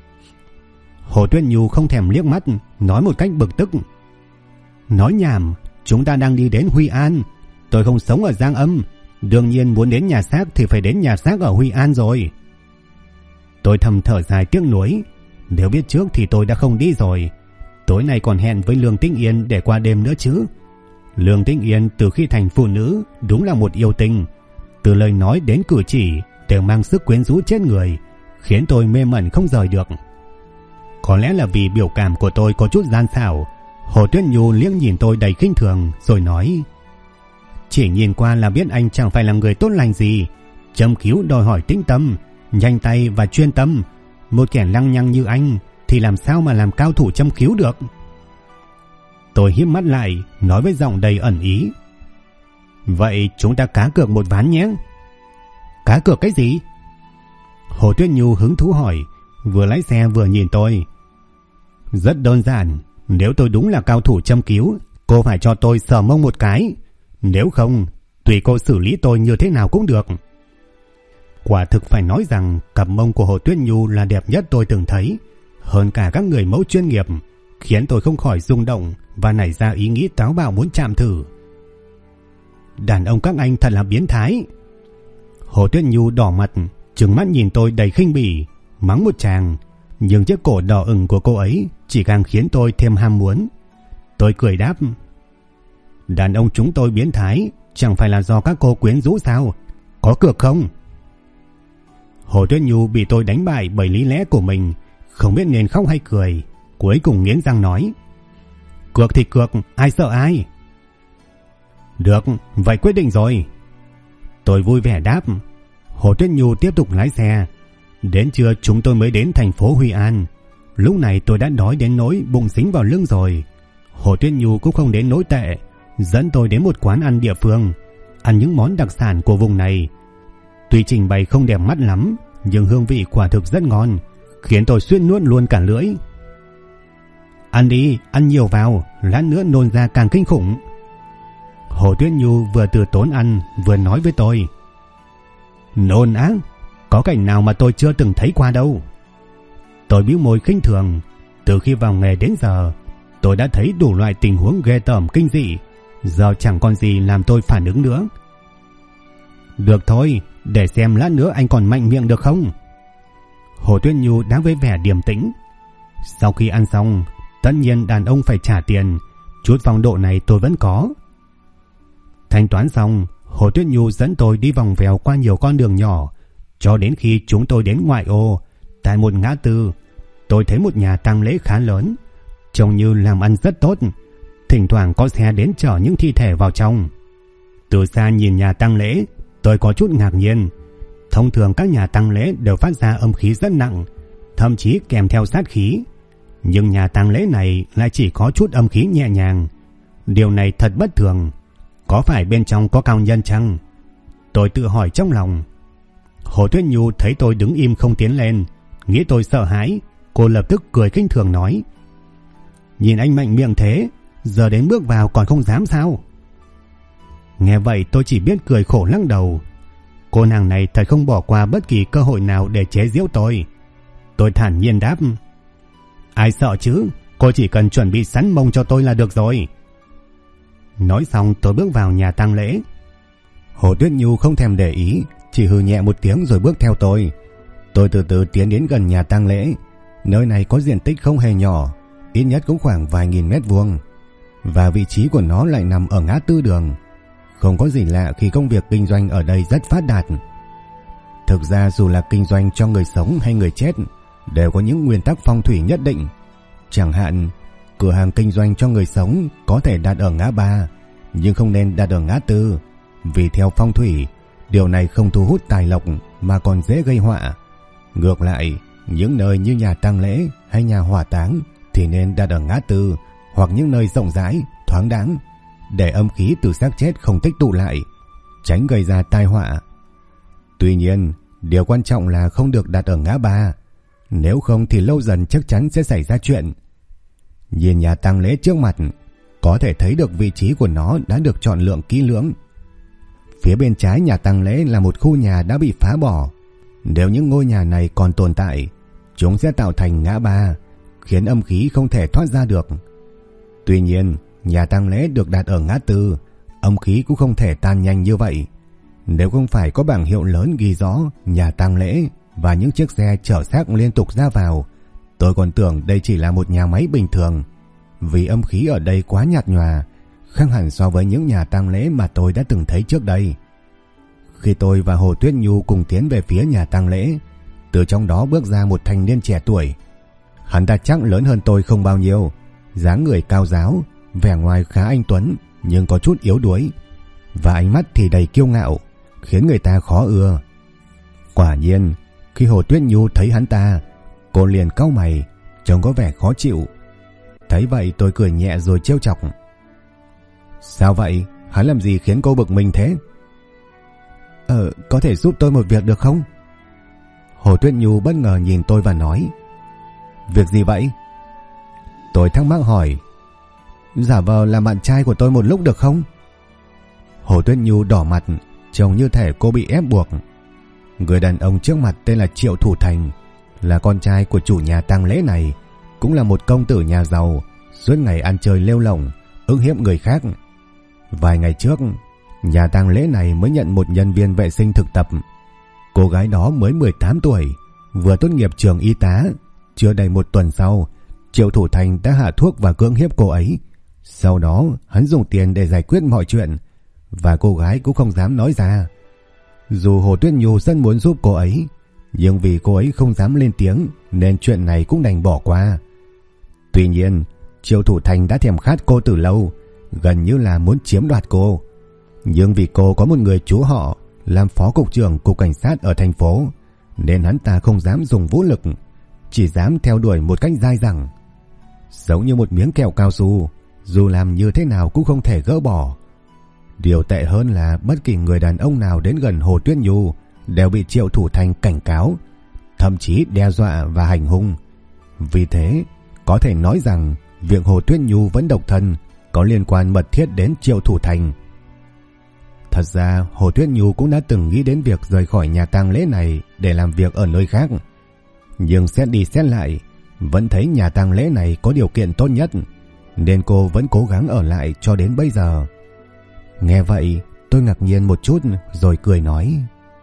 Hồ Tuyết Nhu không thèm liếc mắt, nói một cách bực tức: nói nhảm, chúng ta đang đi đến Huy An. Tôi không sống ở Giang Âm, đương nhiên muốn đến nhà xác thì phải đến nhà xác ở Huy An rồi. Tôi thầm thở dài tiếc nuối, nếu biết trước thì tôi đã không đi rồi. Tối nay còn hẹn với Lương Tĩnh Yên để qua đêm nữa chứ. Lương Tĩnh Yên từ khi thành phụ nữ đúng là một yêu tinh, từ lời nói đến cử chỉ đều mang sức quyến rũ chết người, khiến tôi mê mẩn không rời được. Có lẽ là vì biểu cảm của tôi có chút gian xảo, Hồ Tuyết Nhu liếc nhìn tôi đầy khinh thường rồi nói: chỉ nhìn qua là biết anh chẳng phải là người tốt lành gì. Châm cứu đòi hỏi tĩnh tâm, nhanh tay và chuyên tâm. Một kẻ lăng nhăng như anh thì làm sao mà làm cao thủ châm cứu được. Tôi híp mắt lại, nói với giọng đầy ẩn ý: vậy chúng ta cá cược một ván nhé. Cá cược cái gì? Hồ Tuyết Nhu hứng thú hỏi, vừa lái xe vừa nhìn tôi. Rất đơn giản, nếu tôi đúng là cao thủ châm cứu, cô phải cho tôi sờ mông một cái. Nếu không, tùy cô xử lý tôi như thế nào cũng được. Quả thực phải nói rằng cặp mông của Hồ Tuyết Nhu là đẹp nhất tôi từng thấy, hơn cả các người mẫu chuyên nghiệp, khiến tôi không khỏi rung động và nảy ra ý nghĩ táo bạo muốn chạm thử. Đàn ông các anh thật là biến thái. Hồ Tuyết Nhu đỏ mặt, trừng mắt nhìn tôi đầy khinh bỉ, mắng một tràng, nhưng chiếc cổ đỏ ửng của cô ấy chỉ càng khiến tôi thêm ham muốn. Tôi cười đáp: đàn ông chúng tôi biến thái chẳng phải là do các cô quyến rũ sao? Có cược không? Hồ Tuyết Nhu bị tôi đánh bại bởi lý lẽ của mình, không biết nên khóc hay cười, cuối cùng nghiến răng nói: cược thì cược, ai sợ ai. Được, vậy quyết định rồi. Tôi vui vẻ đáp. Hồ Tuyết Nhu tiếp tục lái xe. Đến trưa chúng tôi mới đến thành phố Huy An. Lúc này tôi đã đói đến nỗi bụng dính vào lưng rồi. Hồ Tuyết Nhu cũng không đến nỗi tệ, dẫn tôi đến một quán ăn địa phương, ăn những món đặc sản của vùng này. Tuy trình bày không đẹp mắt lắm, nhưng hương vị quả thực rất ngon, khiến tôi suýt nuốt luôn cả lưỡi. Ăn đi, ăn nhiều vào, lát nữa nôn ra càng kinh khủng. Hồ Tuyết Nhu vừa từ tốn ăn vừa nói với tôi: nôn á? Có cảnh nào mà tôi chưa từng thấy qua đâu. Tôi bĩu môi khinh thường. Từ khi vào nghề đến giờ, tôi đã thấy đủ loại tình huống ghê tởm kinh dị, giờ chẳng còn gì làm tôi phản ứng nữa. Được thôi, để xem lát nữa anh còn mạnh miệng được không. Hồ Tuyết Nhu đã với vẻ điềm tĩnh. Sau khi ăn xong, tất nhiên đàn ông phải trả tiền, chút phong độ này tôi vẫn có. Thanh toán xong, Hồ Tuyết Nhu dẫn tôi đi vòng vèo qua nhiều con đường nhỏ, cho đến khi chúng tôi đến ngoại ô. Tại một ngã tư, tôi thấy một nhà tang lễ khá lớn, trông như làm ăn rất tốt. Thỉnh thoảng có xe đến chở những thi thể vào trong. Từ xa nhìn nhà tang lễ, tôi có chút ngạc nhiên. Thông thường các nhà tang lễ đều phát ra âm khí rất nặng, thậm chí kèm theo sát khí. Nhưng nhà tang lễ này lại chỉ có chút âm khí nhẹ nhàng. Điều này thật bất thường. Có phải bên trong có cao nhân chăng? Tôi tự hỏi trong lòng. Hồ Tuyết Nhu thấy tôi đứng im không tiến lên, nghĩ tôi sợ hãi, cô lập tức cười khinh thường nói: nhìn anh mạnh miệng thế, giờ đến bước vào còn không dám sao? Nghe vậy tôi chỉ biết cười khổ lắc đầu. Cô nàng này thật không bỏ qua bất kỳ cơ hội nào để chế giễu tôi. Tôi thản nhiên đáp: ai sợ chứ, cô chỉ cần chuẩn bị sẵn mông cho tôi là được rồi. Nói xong tôi bước vào nhà tang lễ. Hồ Tuyết Nhu không thèm để ý, chỉ hừ nhẹ một tiếng rồi bước theo tôi. Tôi từ từ tiến đến gần nhà tang lễ. Nơi này có diện tích không hề nhỏ, ít nhất cũng khoảng vài nghìn mét vuông, và vị trí của nó lại nằm ở ngã tư đường. Không có gì lạ khi công việc kinh doanh ở đây rất phát đạt. Thực ra dù là kinh doanh cho người sống hay người chết, đều có những nguyên tắc phong thủy nhất định. Chẳng hạn, cửa hàng kinh doanh cho người sống có thể đặt ở ngã ba, nhưng không nên đặt ở ngã tư, vì theo phong thủy, điều này không thu hút tài lộc mà còn dễ gây họa. Ngược lại, những nơi như nhà tang lễ hay nhà hỏa táng thì nên đặt ở ngã tư hoặc những nơi rộng rãi, thoáng đãng, để âm khí từ xác chết không tích tụ lại, tránh gây ra tai họa. Tuy nhiên, điều quan trọng là không được đặt ở ngã ba, nếu không thì lâu dần chắc chắn sẽ xảy ra chuyện. Nhìn nhà tang lễ trước mặt, có thể thấy được vị trí của nó đã được chọn lựa kỹ lưỡng. Phía bên trái nhà tang lễ là một khu nhà đã bị phá bỏ. Nếu những ngôi nhà này còn tồn tại, chúng sẽ tạo thành ngã ba, khiến âm khí không thể thoát ra được. Tuy nhiên, nhà tang lễ được đặt ở ngã tư, âm khí cũng không thể tan nhanh như vậy. Nếu không phải có bảng hiệu lớn ghi rõ nhà tang lễ và những chiếc xe chở xác liên tục ra vào, tôi còn tưởng đây chỉ là một nhà máy bình thường, vì âm khí ở đây quá nhạt nhòa, khác hẳn so với những nhà tang lễ mà tôi đã từng thấy trước đây. Khi tôi và Hồ Tuyết Nhu cùng tiến về phía nhà tang lễ, từ trong đó bước ra một thanh niên trẻ tuổi. Hắn ta chắc lớn hơn tôi không bao nhiêu, dáng người cao ráo, vẻ ngoài khá anh tuấn nhưng có chút yếu đuối, và ánh mắt thì đầy kiêu ngạo, khiến người ta khó ưa. Quả nhiên, khi Hồ Tuyết Nhu thấy hắn ta, cô liền cau mày, trông có vẻ khó chịu. Thấy vậy tôi cười nhẹ rồi trêu chọc: "Sao vậy? Hắn làm gì khiến cô bực mình thế?" Có thể giúp tôi một việc được không?" Hồ Tuyết Nhu bất ngờ nhìn tôi và nói: "Việc gì vậy?" Tôi thắc mắc hỏi: "Giả vờ làm bạn trai của tôi một lúc được không?" Hồ Tuyết Nhu đỏ mặt, trông như thể cô bị ép buộc. Người đàn ông trước mặt tên là Triệu Thủ Thành, là con trai của chủ nhà tang lễ này, cũng là một công tử nhà giàu, suốt ngày ăn chơi lêu lổng, ức hiếp người khác. Vài ngày trước, nhà tang lễ này mới nhận một nhân viên vệ sinh thực tập. Cô gái đó mới 18 tuổi, vừa tốt nghiệp trường y tá. Chưa đầy một tuần sau, Triệu Thủ Thành đã hạ thuốc và cưỡng hiếp cô ấy. Sau đó, hắn dùng tiền để giải quyết mọi chuyện, và cô gái cũng không dám nói ra. Dù Hồ Tuyết Nhu rất muốn giúp cô ấy, nhưng vì cô ấy không dám lên tiếng nên chuyện này cũng đành bỏ qua. Tuy nhiên, Triệu Thủ Thành đã thèm khát cô từ lâu, gần như là muốn chiếm đoạt cô. Nhưng vì cô có một người chú họ làm phó cục trưởng cục cảnh sát ở thành phố, nên hắn ta không dám dùng vũ lực, chỉ dám theo đuổi một cách dai dẳng. Giống như một miếng kẹo cao su, dù làm như thế nào cũng không thể gỡ bỏ. Điều tệ hơn là bất kỳ người đàn ông nào đến gần Hồ Tuyết Nhu đều bị Triệu Thủ Thành cảnh cáo, thậm chí đe dọa và hành hung. Vì thế, có thể nói rằng việc Hồ Tuyết Nhu vẫn độc thân có liên quan mật thiết đến Triệu Thủ Thành. Thật ra, Hồ Tuyết Nhu cũng đã từng nghĩ đến việc rời khỏi nhà tang lễ này để làm việc ở nơi khác. Nhưng xét đi xét lại, vẫn thấy nhà tang lễ này có điều kiện tốt nhất, nên cô vẫn cố gắng ở lại cho đến bây giờ. Nghe vậy, tôi ngạc nhiên một chút rồi cười nói: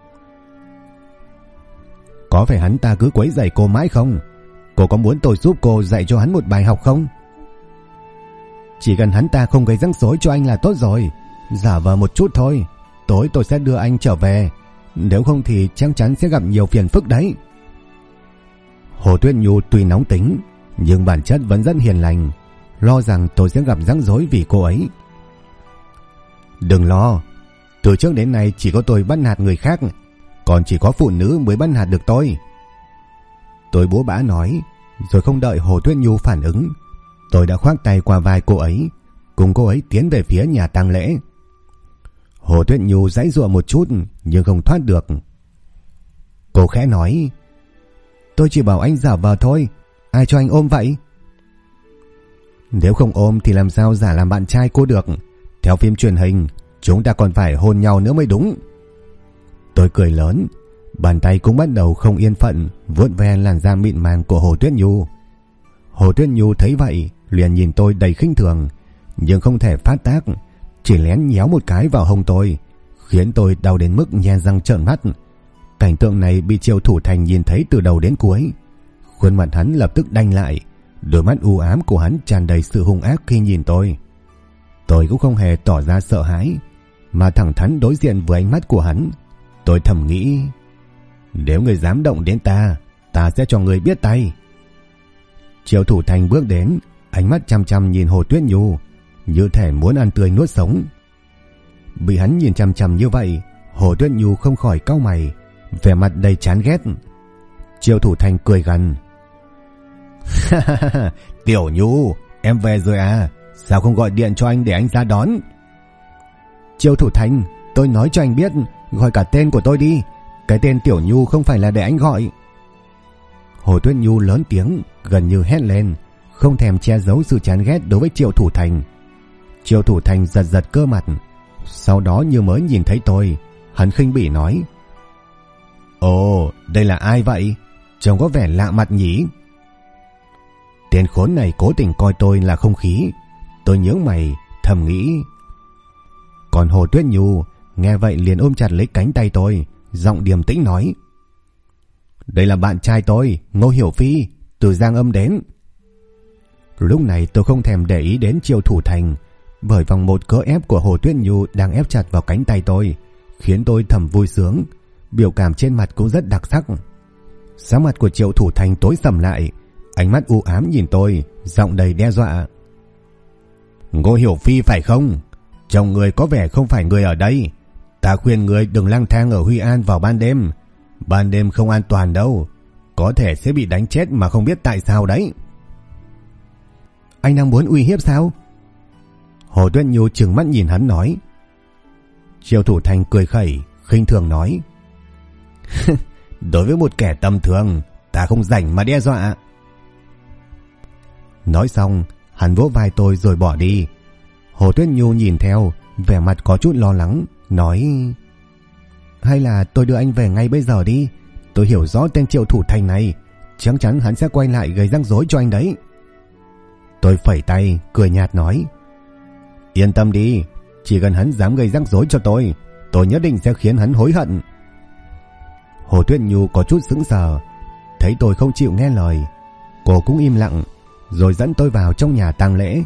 "Có phải hắn ta cứ quấy rầy cô mãi không? Cô có muốn tôi giúp cô dạy cho hắn một bài học không?" "Chỉ cần hắn ta không gây rắc rối cho anh là tốt rồi. Giả vờ một chút thôi. Tối tôi sẽ đưa anh trở về. Nếu không thì chắc chắn sẽ gặp nhiều phiền phức đấy." Hồ Tuyết Nhu tuy nóng tính, nhưng bản chất vẫn rất hiền lành, lo rằng tôi sẽ gặp rắc rối vì cô ấy. "Đừng lo. Từ trước đến nay chỉ có tôi bắt nạt người khác, còn chỉ có phụ nữ mới bắt nạt được tôi." Tôi búa bã nói, rồi không đợi Hồ Tuyết Nhu phản ứng, tôi đã khoác tay qua vai cô ấy, cùng cô ấy tiến về phía nhà tang lễ. Hồ Tuyết Nhu giãy giụa một chút nhưng không thoát được. Cô khẽ nói: "Tôi chỉ bảo anh giả vờ thôi, ai cho anh ôm vậy?" "Nếu không ôm thì làm sao giả làm bạn trai cô được? Theo phim truyền hình, chúng ta còn phải hôn nhau nữa mới đúng." Tôi cười lớn, bàn tay cũng bắt đầu không yên phận vuốt ve làn da mịn màng của Hồ Tuyết Nhu. Hồ Tuyết Nhu thấy vậy liền nhìn tôi đầy khinh thường, nhưng không thể phát tác, chỉ lén nhéo một cái vào hông tôi, khiến tôi đau đến mức nhe răng trợn mắt. Cảnh tượng này bị Triệu Thủ Thành nhìn thấy từ đầu đến cuối. Khuôn mặt hắn lập tức đanh lại, đôi mắt u ám của hắn tràn đầy sự hung ác khi nhìn tôi. Tôi cũng không hề tỏ ra sợ hãi, mà thẳng thắn đối diện với ánh mắt của hắn. Tôi thầm nghĩ, nếu người dám động đến ta, ta sẽ cho người biết tay. Triệu Thủ Thành bước đến, ánh mắt chăm chăm nhìn Hồ Tuyết Nhu, như thể muốn ăn tươi nuốt sống. Bị hắn nhìn chằm chằm như vậy, Hồ Tuyết Nhu không khỏi cau mày, vẻ mặt đầy chán ghét. Triệu Thủ Thành cười gằn. Tiểu Nhu, em về rồi à? Sao không gọi điện cho anh để anh ra đón? Triệu Thủ Thành, tôi nói cho anh biết, gọi cả tên của tôi đi. Cái tên Tiểu Nhu không phải là để anh gọi. Hồ Tuyết Nhu lớn tiếng, gần như hét lên, không thèm che giấu sự chán ghét đối với Triệu Thủ Thành. Triệu Thủ Thành giật giật cơ mặt, sau đó như mới nhìn thấy tôi, hắn khinh bỉ nói. Ồ, đây là ai vậy? Trông có vẻ lạ mặt nhỉ? Tên khốn này cố tình coi tôi là không khí. Tôi nhướng mày, thầm nghĩ. Còn Hồ Tuyết Nhu nghe vậy liền ôm chặt lấy cánh tay tôi, giọng điềm tĩnh nói. Đây là bạn trai tôi, Ngô Hiểu Phi, từ Giang Âm đến. Lúc này tôi không thèm để ý đến Triệu Thủ Thành, bởi vòng một cỡ ép của Hồ Tuyết Nhu đang ép chặt vào cánh tay tôi, khiến tôi thầm vui sướng, biểu cảm trên mặt cũng rất đặc sắc. Sắc mặt của Triệu Thủ Thành tối sầm lại, ánh mắt u ám nhìn tôi, giọng đầy đe dọa. Ngô Hiểu Phi phải không? Chồng người có vẻ không phải người ở đây. Ta khuyên người đừng lang thang ở Huy An vào ban đêm. Ban đêm không an toàn đâu, có thể sẽ bị đánh chết mà không biết tại sao đấy. Anh đang muốn uy hiếp sao? Hồ Tuyết Nhu trừng mắt nhìn hắn nói. Triệu Thủ Thành cười khẩy, khinh thường nói. Đối với một kẻ tầm thường, ta không rảnh mà đe dọa. Nói xong, hắn vỗ vai tôi rồi bỏ đi. Hồ Tuyết Nhu nhìn theo, vẻ mặt có chút lo lắng, nói. Hay là tôi đưa anh về ngay bây giờ đi. Tôi hiểu rõ tên Triệu Thủ Thành này, chắc chắn hắn sẽ quay lại gây rắc rối cho anh đấy. Tôi phẩy tay, cười nhạt nói. Yên tâm đi, chỉ cần hắn dám gây rắc rối cho tôi nhất định sẽ khiến hắn hối hận. Hồ Tuyết Nhu có chút sững sờ, thấy tôi không chịu nghe lời, cô cũng im lặng, rồi dẫn tôi vào trong nhà tang lễ.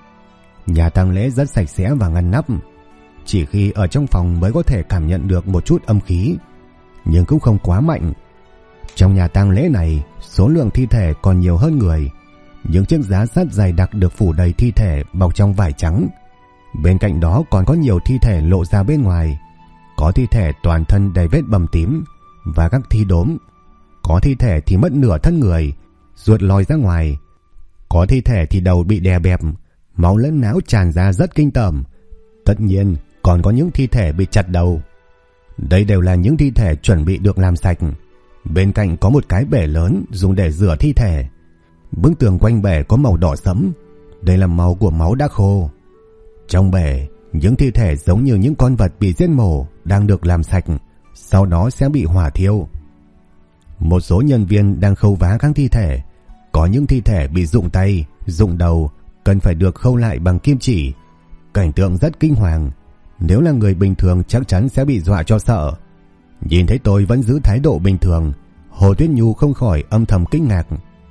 Nhà tang lễ rất sạch sẽ và ngăn nắp, chỉ khi ở trong phòng mới có thể cảm nhận được một chút âm khí, nhưng cũng không quá mạnh. Trong nhà tang lễ này, số lượng thi thể còn nhiều hơn người. Những chiếc giá sắt dày đặc được phủ đầy thi thể bọc trong vải trắng. Bên cạnh đó còn có nhiều thi thể lộ ra bên ngoài. Có thi thể toàn thân đầy vết bầm tím và các thi đốm. Có thi thể thì mất nửa thân người, ruột lòi ra ngoài. Có thi thể thì đầu bị đè bẹp, máu lẫn não tràn ra rất kinh tởm. Tất nhiên còn có những thi thể bị chặt đầu. Đây đều là những thi thể chuẩn bị được làm sạch. Bên cạnh có một cái bể lớn dùng để rửa thi thể. Bức tường quanh bể có màu đỏ sẫm, đây là màu của máu đã khô. Trong bể, những thi thể giống như những con vật bị giết mổ đang được làm sạch, sau đó sẽ bị hỏa thiêu. Một số nhân viên đang khâu vá các thi thể. Có những thi thể bị rụng tay, rụng đầu, cần phải được khâu lại bằng kim chỉ. Cảnh tượng rất kinh hoàng. Nếu là người bình thường chắc chắn sẽ bị dọa cho sợ. Nhìn thấy tôi vẫn giữ thái độ bình thường, Hồ Tuyết Nhu không khỏi âm thầm kinh ngạc.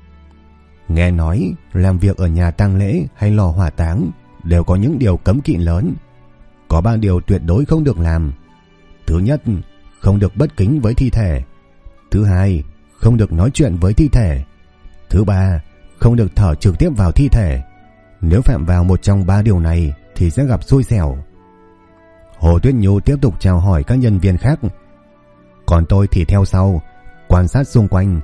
Nghe nói làm việc ở nhà tang lễ hay lò hỏa táng đều có những điều cấm kỵ lớn. Có 3 điều tuyệt đối không được làm. Thứ nhất, không được bất kính với thi thể. Thứ hai, không được nói chuyện với thi thể. Thứ ba, không được thở trực tiếp vào thi thể. Nếu phạm vào một trong 3 điều này thì sẽ gặp xui xẻo. Hồ Tuyết Nhu tiếp tục chào hỏi các nhân viên khác, còn tôi thì theo sau, quan sát xung quanh.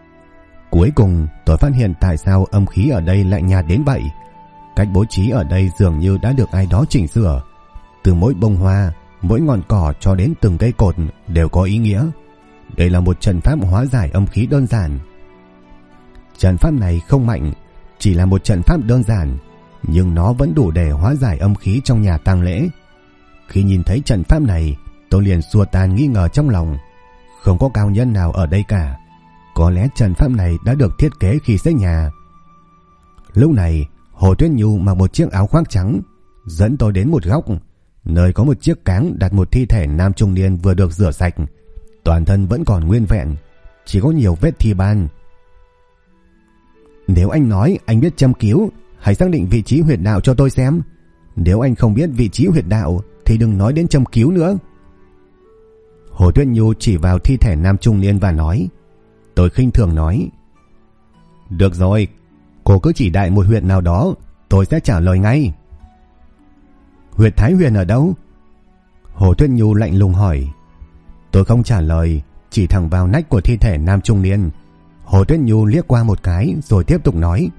Cuối cùng tôi phát hiện tại sao âm khí ở đây lại nhạt đến vậy. Cách bố trí ở đây dường như đã được ai đó chỉnh sửa. Từ mỗi bông hoa, mỗi ngọn cỏ cho đến từng cây cột đều có ý nghĩa. Đây là một trận pháp hóa giải âm khí đơn giản. Trận pháp này không mạnh, chỉ là một trận pháp đơn giản, nhưng nó vẫn đủ để hóa giải âm khí trong nhà tang lễ. Khi nhìn thấy trận pháp này, tôi liền xua tan nghi ngờ trong lòng. Không có cao nhân nào ở đây cả. Có lẽ trận pháp này đã được thiết kế khi xây nhà. Lúc này, Hồ Tuyết Nhu mặc một chiếc áo khoác trắng, dẫn tôi đến một góc, nơi có một chiếc cáng đặt một thi thể nam trung niên vừa được rửa sạch. Toàn thân vẫn còn nguyên vẹn, chỉ có nhiều vết thi ban. Nếu anh nói anh biết châm cứu, hãy xác định vị trí huyệt đạo cho tôi xem. Nếu anh không biết vị trí huyệt đạo thì đừng nói đến châm cứu nữa. Hồ Tuyết Nhu chỉ vào thi thể nam trung niên và nói. Tôi khinh thường nói. Được rồi, cô cứ chỉ đại một huyệt nào đó, tôi sẽ trả lời ngay. Huyệt Thái Huyền ở đâu? Hồ Tuyết Nhu lạnh lùng hỏi. Tôi không trả lời, chỉ thẳng vào nách của thi thể nam trung niên. Hồ Tuyết Nhu liếc qua một cái rồi tiếp tục nói.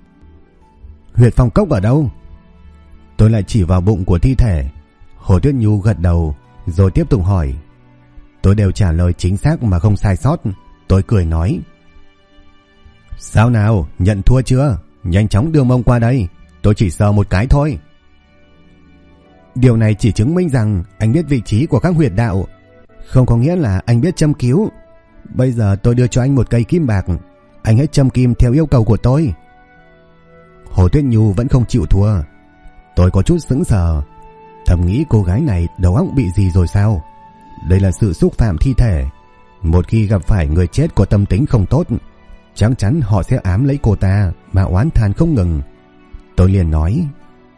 Huyệt phong cốc ở đâu? Tôi lại chỉ vào bụng của thi thể. Hồ Tuyết Nhu gật đầu rồi tiếp tục hỏi. Tôi đều trả lời chính xác mà không sai sót. Tôi cười nói. Sao nào, nhận thua chưa? Nhanh chóng đưa mông qua đây, tôi chỉ sờ một cái thôi. Điều này chỉ chứng minh rằng anh biết vị trí của các huyệt đạo, không có nghĩa là anh biết châm cứu. Bây giờ tôi đưa cho anh một cây kim bạc, anh hãy châm kim theo yêu cầu của tôi. Hồ Tuyết Nhu vẫn không chịu thua. Tôi có chút sững sờ, thầm nghĩ cô gái này đầu óc bị gì rồi sao? Đây là sự xúc phạm thi thể. Một khi gặp phải người chết có tâm tính không tốt, chắc chắn họ sẽ ám lấy cô ta mà oán than không ngừng. Tôi liền nói.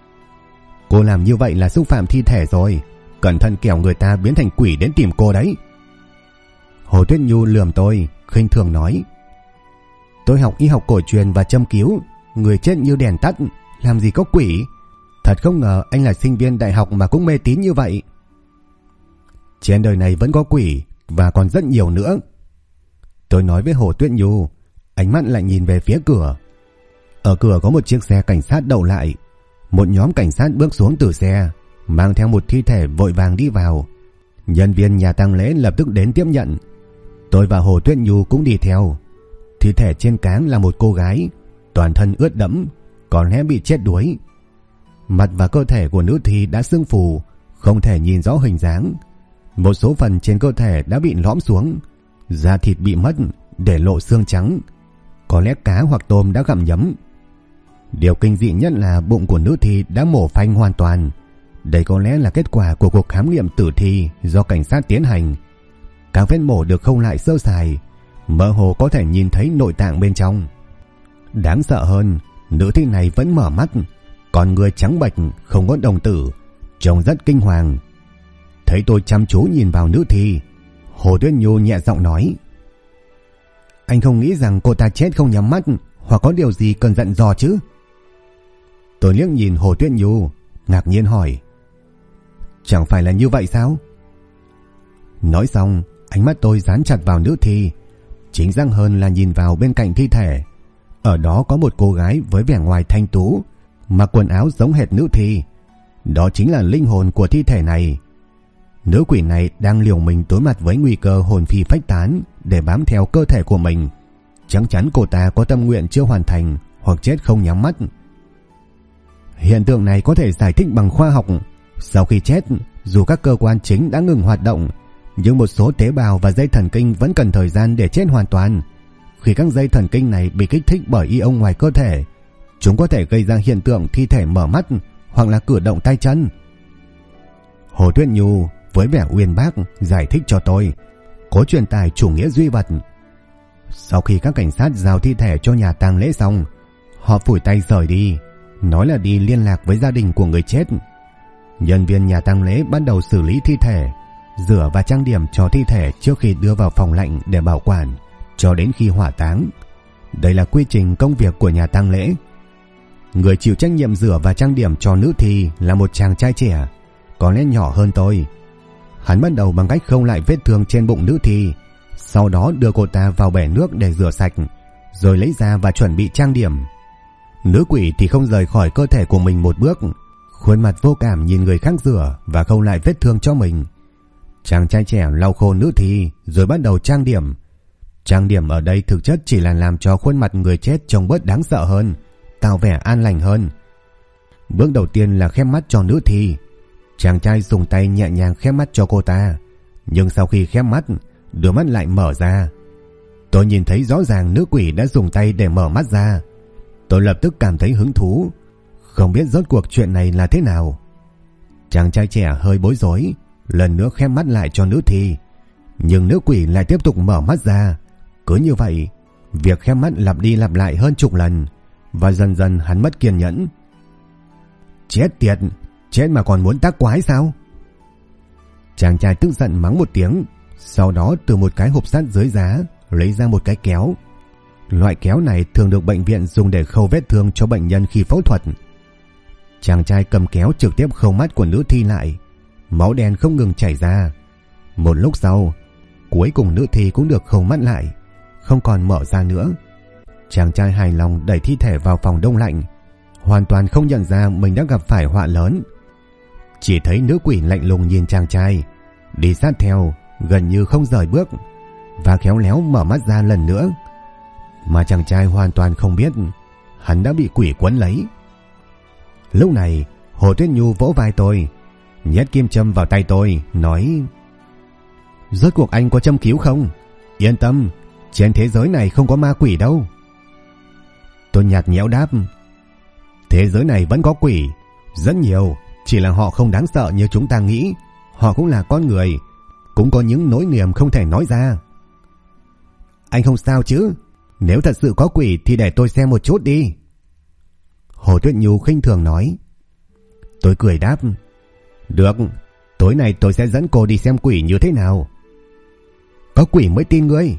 Cô làm như vậy là xúc phạm thi thể rồi, cẩn thận kẻo người ta biến thành quỷ đến tìm cô đấy. Hồ Tuyết Nhu lườm tôi, khinh thường nói. Tôi học y học cổ truyền và châm cứu, người chết như đèn tắt, làm gì có quỷ. Thật không ngờ anh là sinh viên đại học mà cũng mê tín như vậy. Trên đời này vẫn có quỷ, và còn rất nhiều nữa. Tôi nói với Hồ Tuyết Nhu, ánh mắt lại nhìn về phía cửa. Ở cửa có một chiếc xe cảnh sát đậu lại. Một nhóm cảnh sát bước xuống từ xe, mang theo một thi thể vội vàng đi vào. Nhân viên nhà tang lễ lập tức đến tiếp nhận. Tôi và Hồ Tuyết Nhu cũng đi theo. Thi thể trên cáng là một cô gái, toàn thân ướt đẫm, có lẽ bị chết đuối. Mặt và cơ thể của nữ thi đã sưng phù, không thể nhìn rõ hình dáng. Một số phần trên cơ thể đã bị lõm xuống, da thịt bị mất để lộ xương trắng. Có lẽ cá hoặc tôm đã gặm nhấm. Điều kinh dị nhất là bụng của nữ thi đã mổ phanh hoàn toàn. Đây có lẽ là kết quả của cuộc khám nghiệm tử thi do cảnh sát tiến hành. Các vết mổ được khâu lại sơ sài, mơ hồ có thể nhìn thấy nội tạng bên trong. Đáng sợ hơn, nữ thi này vẫn mở mắt, còn người trắng bệch, không có đồng tử, trông rất kinh hoàng. Thấy tôi chăm chú nhìn vào nữ thi, Hồ Tuyết Nhu nhẹ giọng nói. Anh không nghĩ rằng cô ta chết không nhắm mắt, hoặc có điều gì cần dặn dò chứ? Tôi liếc nhìn Hồ Tuyết Nhu, ngạc nhiên hỏi. Chẳng phải là như vậy sao? Nói xong, ánh mắt tôi dán chặt vào nữ thi, chính xác hơn là nhìn vào bên cạnh thi thể. Ở đó có một cô gái với vẻ ngoài thanh tú, mặc quần áo giống hệt nữ thi. Đó chính là linh hồn của thi thể này. Nữ quỷ này đang liều mình đối mặt với nguy cơ hồn phi phách tán để bám theo cơ thể của mình. Chắc chắn cô ta có tâm nguyện chưa hoàn thành hoặc chết không nhắm mắt. Hiện tượng này có thể giải thích bằng khoa học. Sau khi chết, dù các cơ quan chính đã ngừng hoạt động, nhưng một số tế bào và dây thần kinh vẫn cần thời gian để chết hoàn toàn. Khi các dây thần kinh này bị kích thích bởi ion ngoài cơ thể, chúng có thể gây ra hiện tượng thi thể mở mắt hoặc là cử động tay chân. Hồ Tuyết Nhu với vẻ uyên bác giải thích cho tôi, cố truyền tải chủ nghĩa duy vật. Sau khi các cảnh sát giao thi thể cho nhà tang lễ xong, họ phủi tay rời đi, nói là đi liên lạc với gia đình của người chết. Nhân viên nhà tang lễ bắt đầu xử lý thi thể, rửa và trang điểm cho thi thể trước khi đưa vào phòng lạnh để bảo quản cho đến khi hỏa táng. Đây là quy trình công việc của nhà tang lễ. Người chịu trách nhiệm rửa và trang điểm cho nữ thi là một chàng trai trẻ, có lẽ nhỏ hơn tôi. Hắn bắt đầu bằng cách khâu lại vết thương trên bụng nữ thi, sau đó đưa cô ta vào bể nước để rửa sạch, rồi lấy ra và chuẩn bị trang điểm. Nữ quỷ thì không rời khỏi cơ thể của mình một bước, khuôn mặt vô cảm nhìn người khác rửa và khâu lại vết thương cho mình. Chàng trai trẻ lau khô nữ thi rồi bắt đầu trang điểm. Trang điểm ở đây thực chất chỉ là làm cho khuôn mặt người chết trông bớt đáng sợ hơn, tạo vẻ an lành hơn. Bước đầu tiên là khép mắt cho nữ thi. Chàng trai dùng tay nhẹ nhàng khép mắt cho cô ta, nhưng sau khi khép mắt, đôi mắt lại mở ra. Tôi nhìn thấy rõ ràng nữ quỷ đã dùng tay để mở mắt ra. Tôi lập tức cảm thấy hứng thú, không biết rốt cuộc chuyện này là thế nào. Chàng trai trẻ hơi bối rối, lần nữa khép mắt lại cho nữ thi, nhưng nữ quỷ lại tiếp tục mở mắt ra. Cứ như vậy, việc khép mắt lặp đi lặp lại hơn chục lần, và dần dần hắn mất kiên nhẫn. Chết tiệt, chết mà còn muốn tác quái sao? Chàng trai tức giận mắng một tiếng, sau đó từ một cái hộp sắt dưới giá lấy ra một cái kéo. Loại kéo này thường được bệnh viện dùng để khâu vết thương cho bệnh nhân khi phẫu thuật. Chàng trai cầm kéo trực tiếp khâu mắt của nữ thi lại. máu đen không ngừng chảy ra. Một lúc sau, cuối cùng nữ thi cũng được khâu mắt lại, không còn mở ra nữa. Chàng trai hài lòng đẩy thi thể vào phòng đông lạnh, hoàn toàn không nhận ra mình đã gặp phải họa lớn. Chỉ thấy nữ quỷ lạnh lùng nhìn chàng trai, đi sát theo, gần như không rời bước, và khéo léo mở mắt ra lần nữa. Mà chàng trai hoàn toàn không biết hắn đã bị quỷ quấn lấy. Lúc này, Hồ Tuyết Nhu vỗ vai tôi, nhét kim châm vào tay tôi, nói: "Rốt cuộc anh có châm cứu không? Yên tâm, trên thế giới này không có ma quỷ đâu." Tôi nhạt nhẽo đáp: "Thế giới này vẫn có quỷ, rất nhiều, chỉ là họ không đáng sợ như chúng ta nghĩ. Họ cũng là con người, cũng có những nỗi niềm không thể nói ra." "Anh không sao chứ? Nếu thật sự có quỷ thì để tôi xem một chút đi." Hồ Tuyết Nhu khinh thường nói. Tôi cười đáp: "Được, tối nay tôi sẽ dẫn cô đi xem quỷ như thế nào." "Có quỷ mới tin ngươi."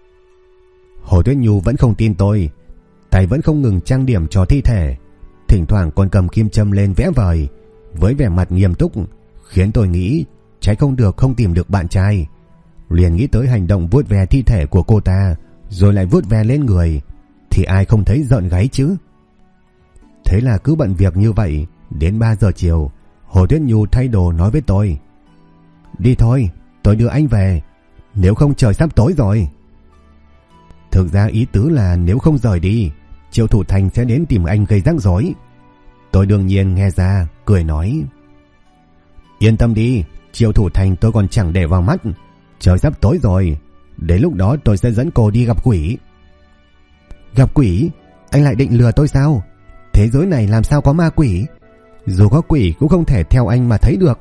Hồ Tuyết Nhu vẫn không tin tôi, tay vẫn không ngừng trang điểm cho thi thể, thỉnh thoảng còn cầm kim châm lên vẽ vời, với vẻ mặt nghiêm túc, khiến tôi nghĩ trái không được không tìm được bạn trai. Liền nghĩ tới hành động vuốt ve thi thể của cô ta, rồi lại vuốt ve lên người, thì ai không thấy rợn gáy chứ. Thế là cứ bận việc như vậy, đến 3 giờ chiều, Hồ Tuyết Nhu thay đồ nói với tôi: "Đi thôi, tôi đưa anh về, nếu không trời sắp tối rồi." Thực ra ý tứ là nếu không rời đi, Triệu Thủ Thành sẽ đến tìm anh gây rắc rối. Tôi đương nhiên nghe ra, cười nói: "Yên tâm đi, Triệu Thủ Thành tôi còn chẳng để vào mắt. Trời sắp tối rồi, đến lúc đó tôi sẽ dẫn cô đi gặp quỷ." "Gặp quỷ? Anh lại định lừa tôi sao? Thế giới này làm sao có ma quỷ? Dù có quỷ cũng không thể theo anh mà thấy được."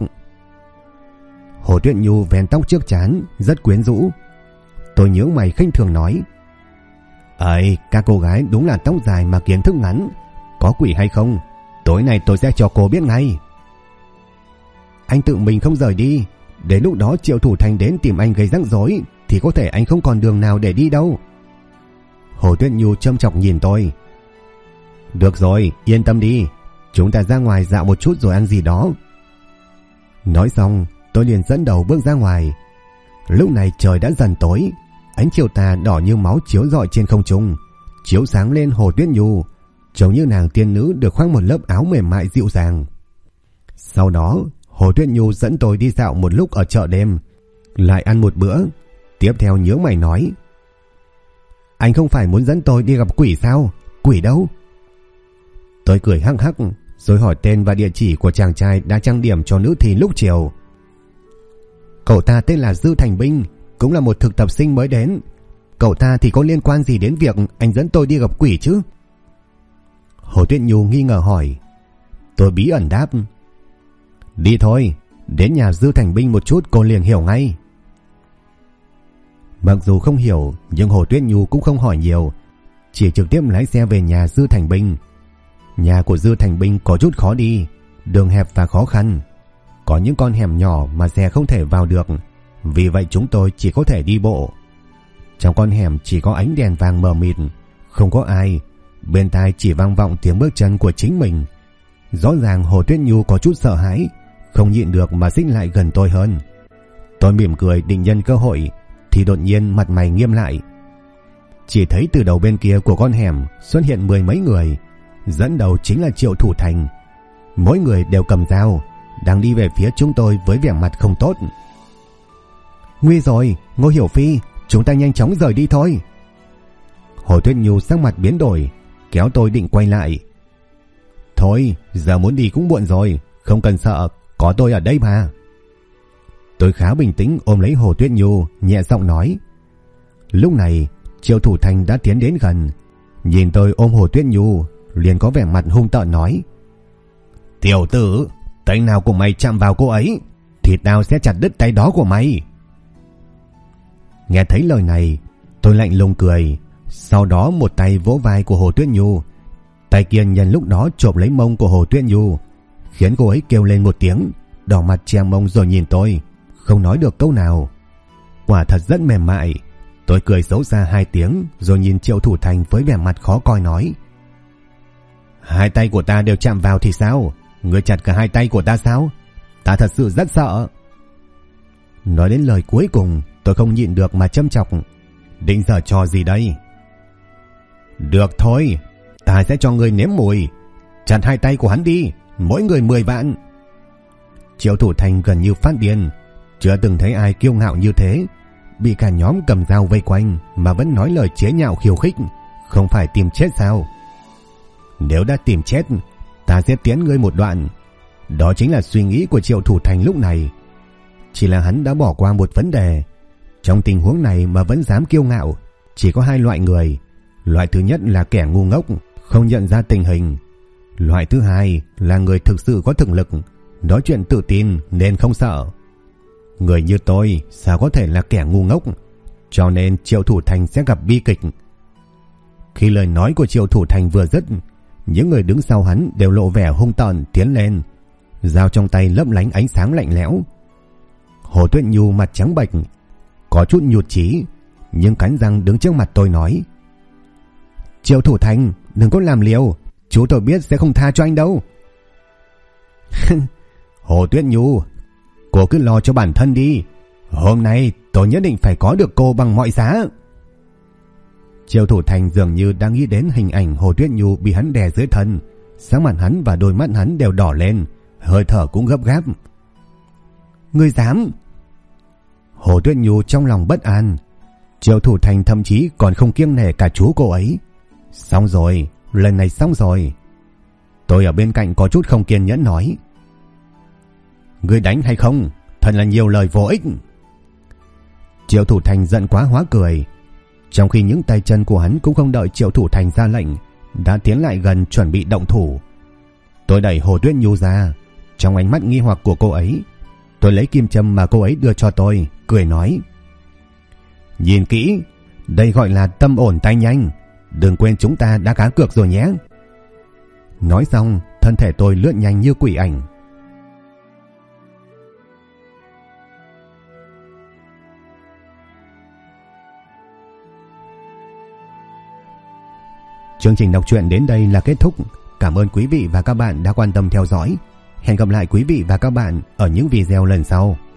Hồ Tuyết Nhu vén tóc trước trán, rất quyến rũ. Tôi nhướng mày khinh thường nói: "Ấy, các cô gái đúng là tóc dài mà kiến thức ngắn. Có quỷ hay không, tối nay tôi sẽ cho cô biết ngay." "Anh tự mình không rời đi, đến lúc đó Triệu Thủ Thành đến tìm anh gây rắc rối thì có thể anh không còn đường nào để đi đâu." Hồ Tuyết Nhu châm chọc nhìn tôi. "Được rồi, yên tâm đi, chúng ta ra ngoài dạo một chút rồi ăn gì đó." Nói xong, tôi liền dẫn đầu bước ra ngoài. Lúc này trời đã dần tối, ánh chiều tà đỏ như máu chiếu rọi trên không trung, chiếu sáng lên Hồ Tuyết Nhu, trông như nàng tiên nữ được khoác một lớp áo mềm mại dịu dàng. Sau đó, Hồ Tuyết Nhu dẫn tôi đi dạo một lúc ở chợ đêm, lại ăn một bữa. Tiếp theo nhướng mày nói: "Anh không phải muốn dẫn tôi đi gặp quỷ sao? Quỷ đâu?" Tôi cười hắc hắc, rồi hỏi tên và địa chỉ của chàng trai đã trang điểm cho nữ thi lúc chiều. "Cậu ta tên là Dư Thành Binh, cũng là một thực tập sinh mới đến. Cậu ta thì có liên quan gì đến việc anh dẫn tôi đi gặp quỷ chứ?" Hồ Tuyết Nhu nghi ngờ hỏi. Tôi bí ẩn đáp: "Đi thôi, đến nhà Dư Thành Binh một chút cô liền hiểu ngay." Mặc dù không hiểu, nhưng Hồ Tuyết Nhu cũng không hỏi nhiều, chỉ trực tiếp lái xe về nhà Dư Thành Binh. Nhà của Dư Thành Binh có chút khó đi, đường hẹp và khó khăn, có những con hẻm nhỏ mà xe không thể vào được, vì vậy chúng tôi chỉ có thể đi bộ. Trong con hẻm chỉ có ánh đèn vàng mờ mịt, không có ai, bên tai chỉ vang vọng tiếng bước chân của chính mình. Rõ ràng Hồ Tuyết Nhu có chút sợ hãi, không nhịn được mà xích lại gần tôi hơn. Tôi mỉm cười định nhân cơ hội, thì đột nhiên mặt mày nghiêm lại. Chỉ thấy từ đầu bên kia của con hẻm xuất hiện 10 mấy người, dẫn đầu chính là Triệu Thủ Thành. Mỗi người đều cầm dao, đang đi về phía chúng tôi với vẻ mặt không tốt. "Nguy rồi, Ngô Hiểu Phi, chúng ta nhanh chóng rời đi thôi." Hồ Tuyết Nhu sắc mặt biến đổi, kéo tôi định quay lại. "Thôi, giờ muốn đi cũng muộn rồi, không cần sợ, có tôi ở đây mà." Tôi khá bình tĩnh ôm lấy Hồ Tuyết Nhu, nhẹ giọng nói. Lúc này, Triệu Thủ Thành đã tiến đến gần, nhìn tôi ôm Hồ Tuyết Nhu, liền có vẻ mặt hung tợn nói: "Tiểu tử, tay nào của mày chạm vào cô ấy thì tao sẽ chặt đứt tay đó của mày." Nghe thấy lời này, tôi lạnh lùng cười, sau đó một tay vỗ vai của Hồ Tuyết Nhu, tay kia nhân lúc đó chộp lấy mông của Hồ Tuyết Nhu, khiến cô ấy kêu lên một tiếng, đỏ mặt che mông rồi nhìn tôi, không nói được câu nào. Quả thật rất mềm mại. Tôi cười xấu xa 2 tiếng, rồi nhìn Triệu Thủ Thành với vẻ mặt khó coi nói: "Hai tay của ta đều chạm vào thì sao? Ngươi chặt cả hai tay của ta sao? Ta thật sự rất sợ. Nói đến lời cuối cùng, tôi không nhịn được mà châm chọc. Định giở trò gì đây? Được thôi, ta sẽ cho ngươi nếm mùi. Chặt hai tay của hắn đi, mỗi người 10 vạn. Triệu Thủ Thành gần như phát điên. Chưa từng thấy ai kiêu ngạo như thế, bị cả nhóm cầm dao vây quanh mà vẫn nói lời chế nhạo khiêu khích. Không phải tìm chết sao? Nếu đã tìm chết, ta sẽ tiến ngươi một đoạn. Đó chính là suy nghĩ của Triệu Thủ Thành lúc này. Chỉ là hắn đã bỏ qua một vấn đề. Trong tình huống này mà vẫn dám kiêu ngạo, chỉ có hai loại người. Loại thứ nhất là kẻ ngu ngốc, không nhận ra tình hình. Loại thứ hai là người thực sự có thực lực, nói chuyện tự tin nên không sợ. Người như tôi sao có thể là kẻ ngu ngốc? Cho nên Triệu Thủ Thành sẽ gặp bi kịch. Khi lời nói của Triệu Thủ Thành vừa dứt, những người đứng sau hắn đều lộ vẻ hung tợn tiến lên, dao trong tay lấp lánh ánh sáng lạnh lẽo. Hồ Tuyết Nhu mặt trắng bệch, có chút nhụt chí, nhưng cắn răng đứng trước mặt tôi nói: Triệu Thủ Thành, đừng có làm liều, chú tôi biết sẽ không tha cho anh đâu. Hồ Tuyết Nhu, cô cứ lo cho bản thân đi. Hôm nay tôi nhất định phải có được cô bằng mọi giá. Triệu Thủ Thành dường như đang nghĩ đến hình ảnh Hồ Tuyết Nhu bị hắn đè dưới thân. Sắc mặt hắn và đôi mắt hắn đều đỏ lên, hơi thở cũng gấp gáp. Ngươi dám? Hồ Tuyết Nhu trong lòng bất an. Triệu Thủ Thành thậm chí còn không kiêng nể cả chú cô ấy. Xong rồi, lần này xong rồi. Tôi ở bên cạnh có chút không kiên nhẫn nói: Ngươi đánh hay không? Thật là nhiều lời vô ích. Triệu Thủ Thành giận quá hóa cười. Trong khi những tay chân của hắn cũng không đợi Triệu Thủ Thành ra lệnh, đã tiến lại gần chuẩn bị động thủ. Tôi đẩy Hồ Tuyết Nhu ra. Trong ánh mắt nghi hoặc của cô ấy, tôi lấy kim châm mà cô ấy đưa cho tôi, cười nói: Nhìn kỹ, đây gọi là tâm ổn tay nhanh. Đừng quên chúng ta đã cá cược rồi nhé. Nói xong, thân thể tôi lướt nhanh như quỷ ảnh. Chương trình đọc truyện đến đây là kết thúc. Cảm ơn quý vị và các bạn đã quan tâm theo dõi. Hẹn gặp lại quý vị và các bạn ở những video lần sau.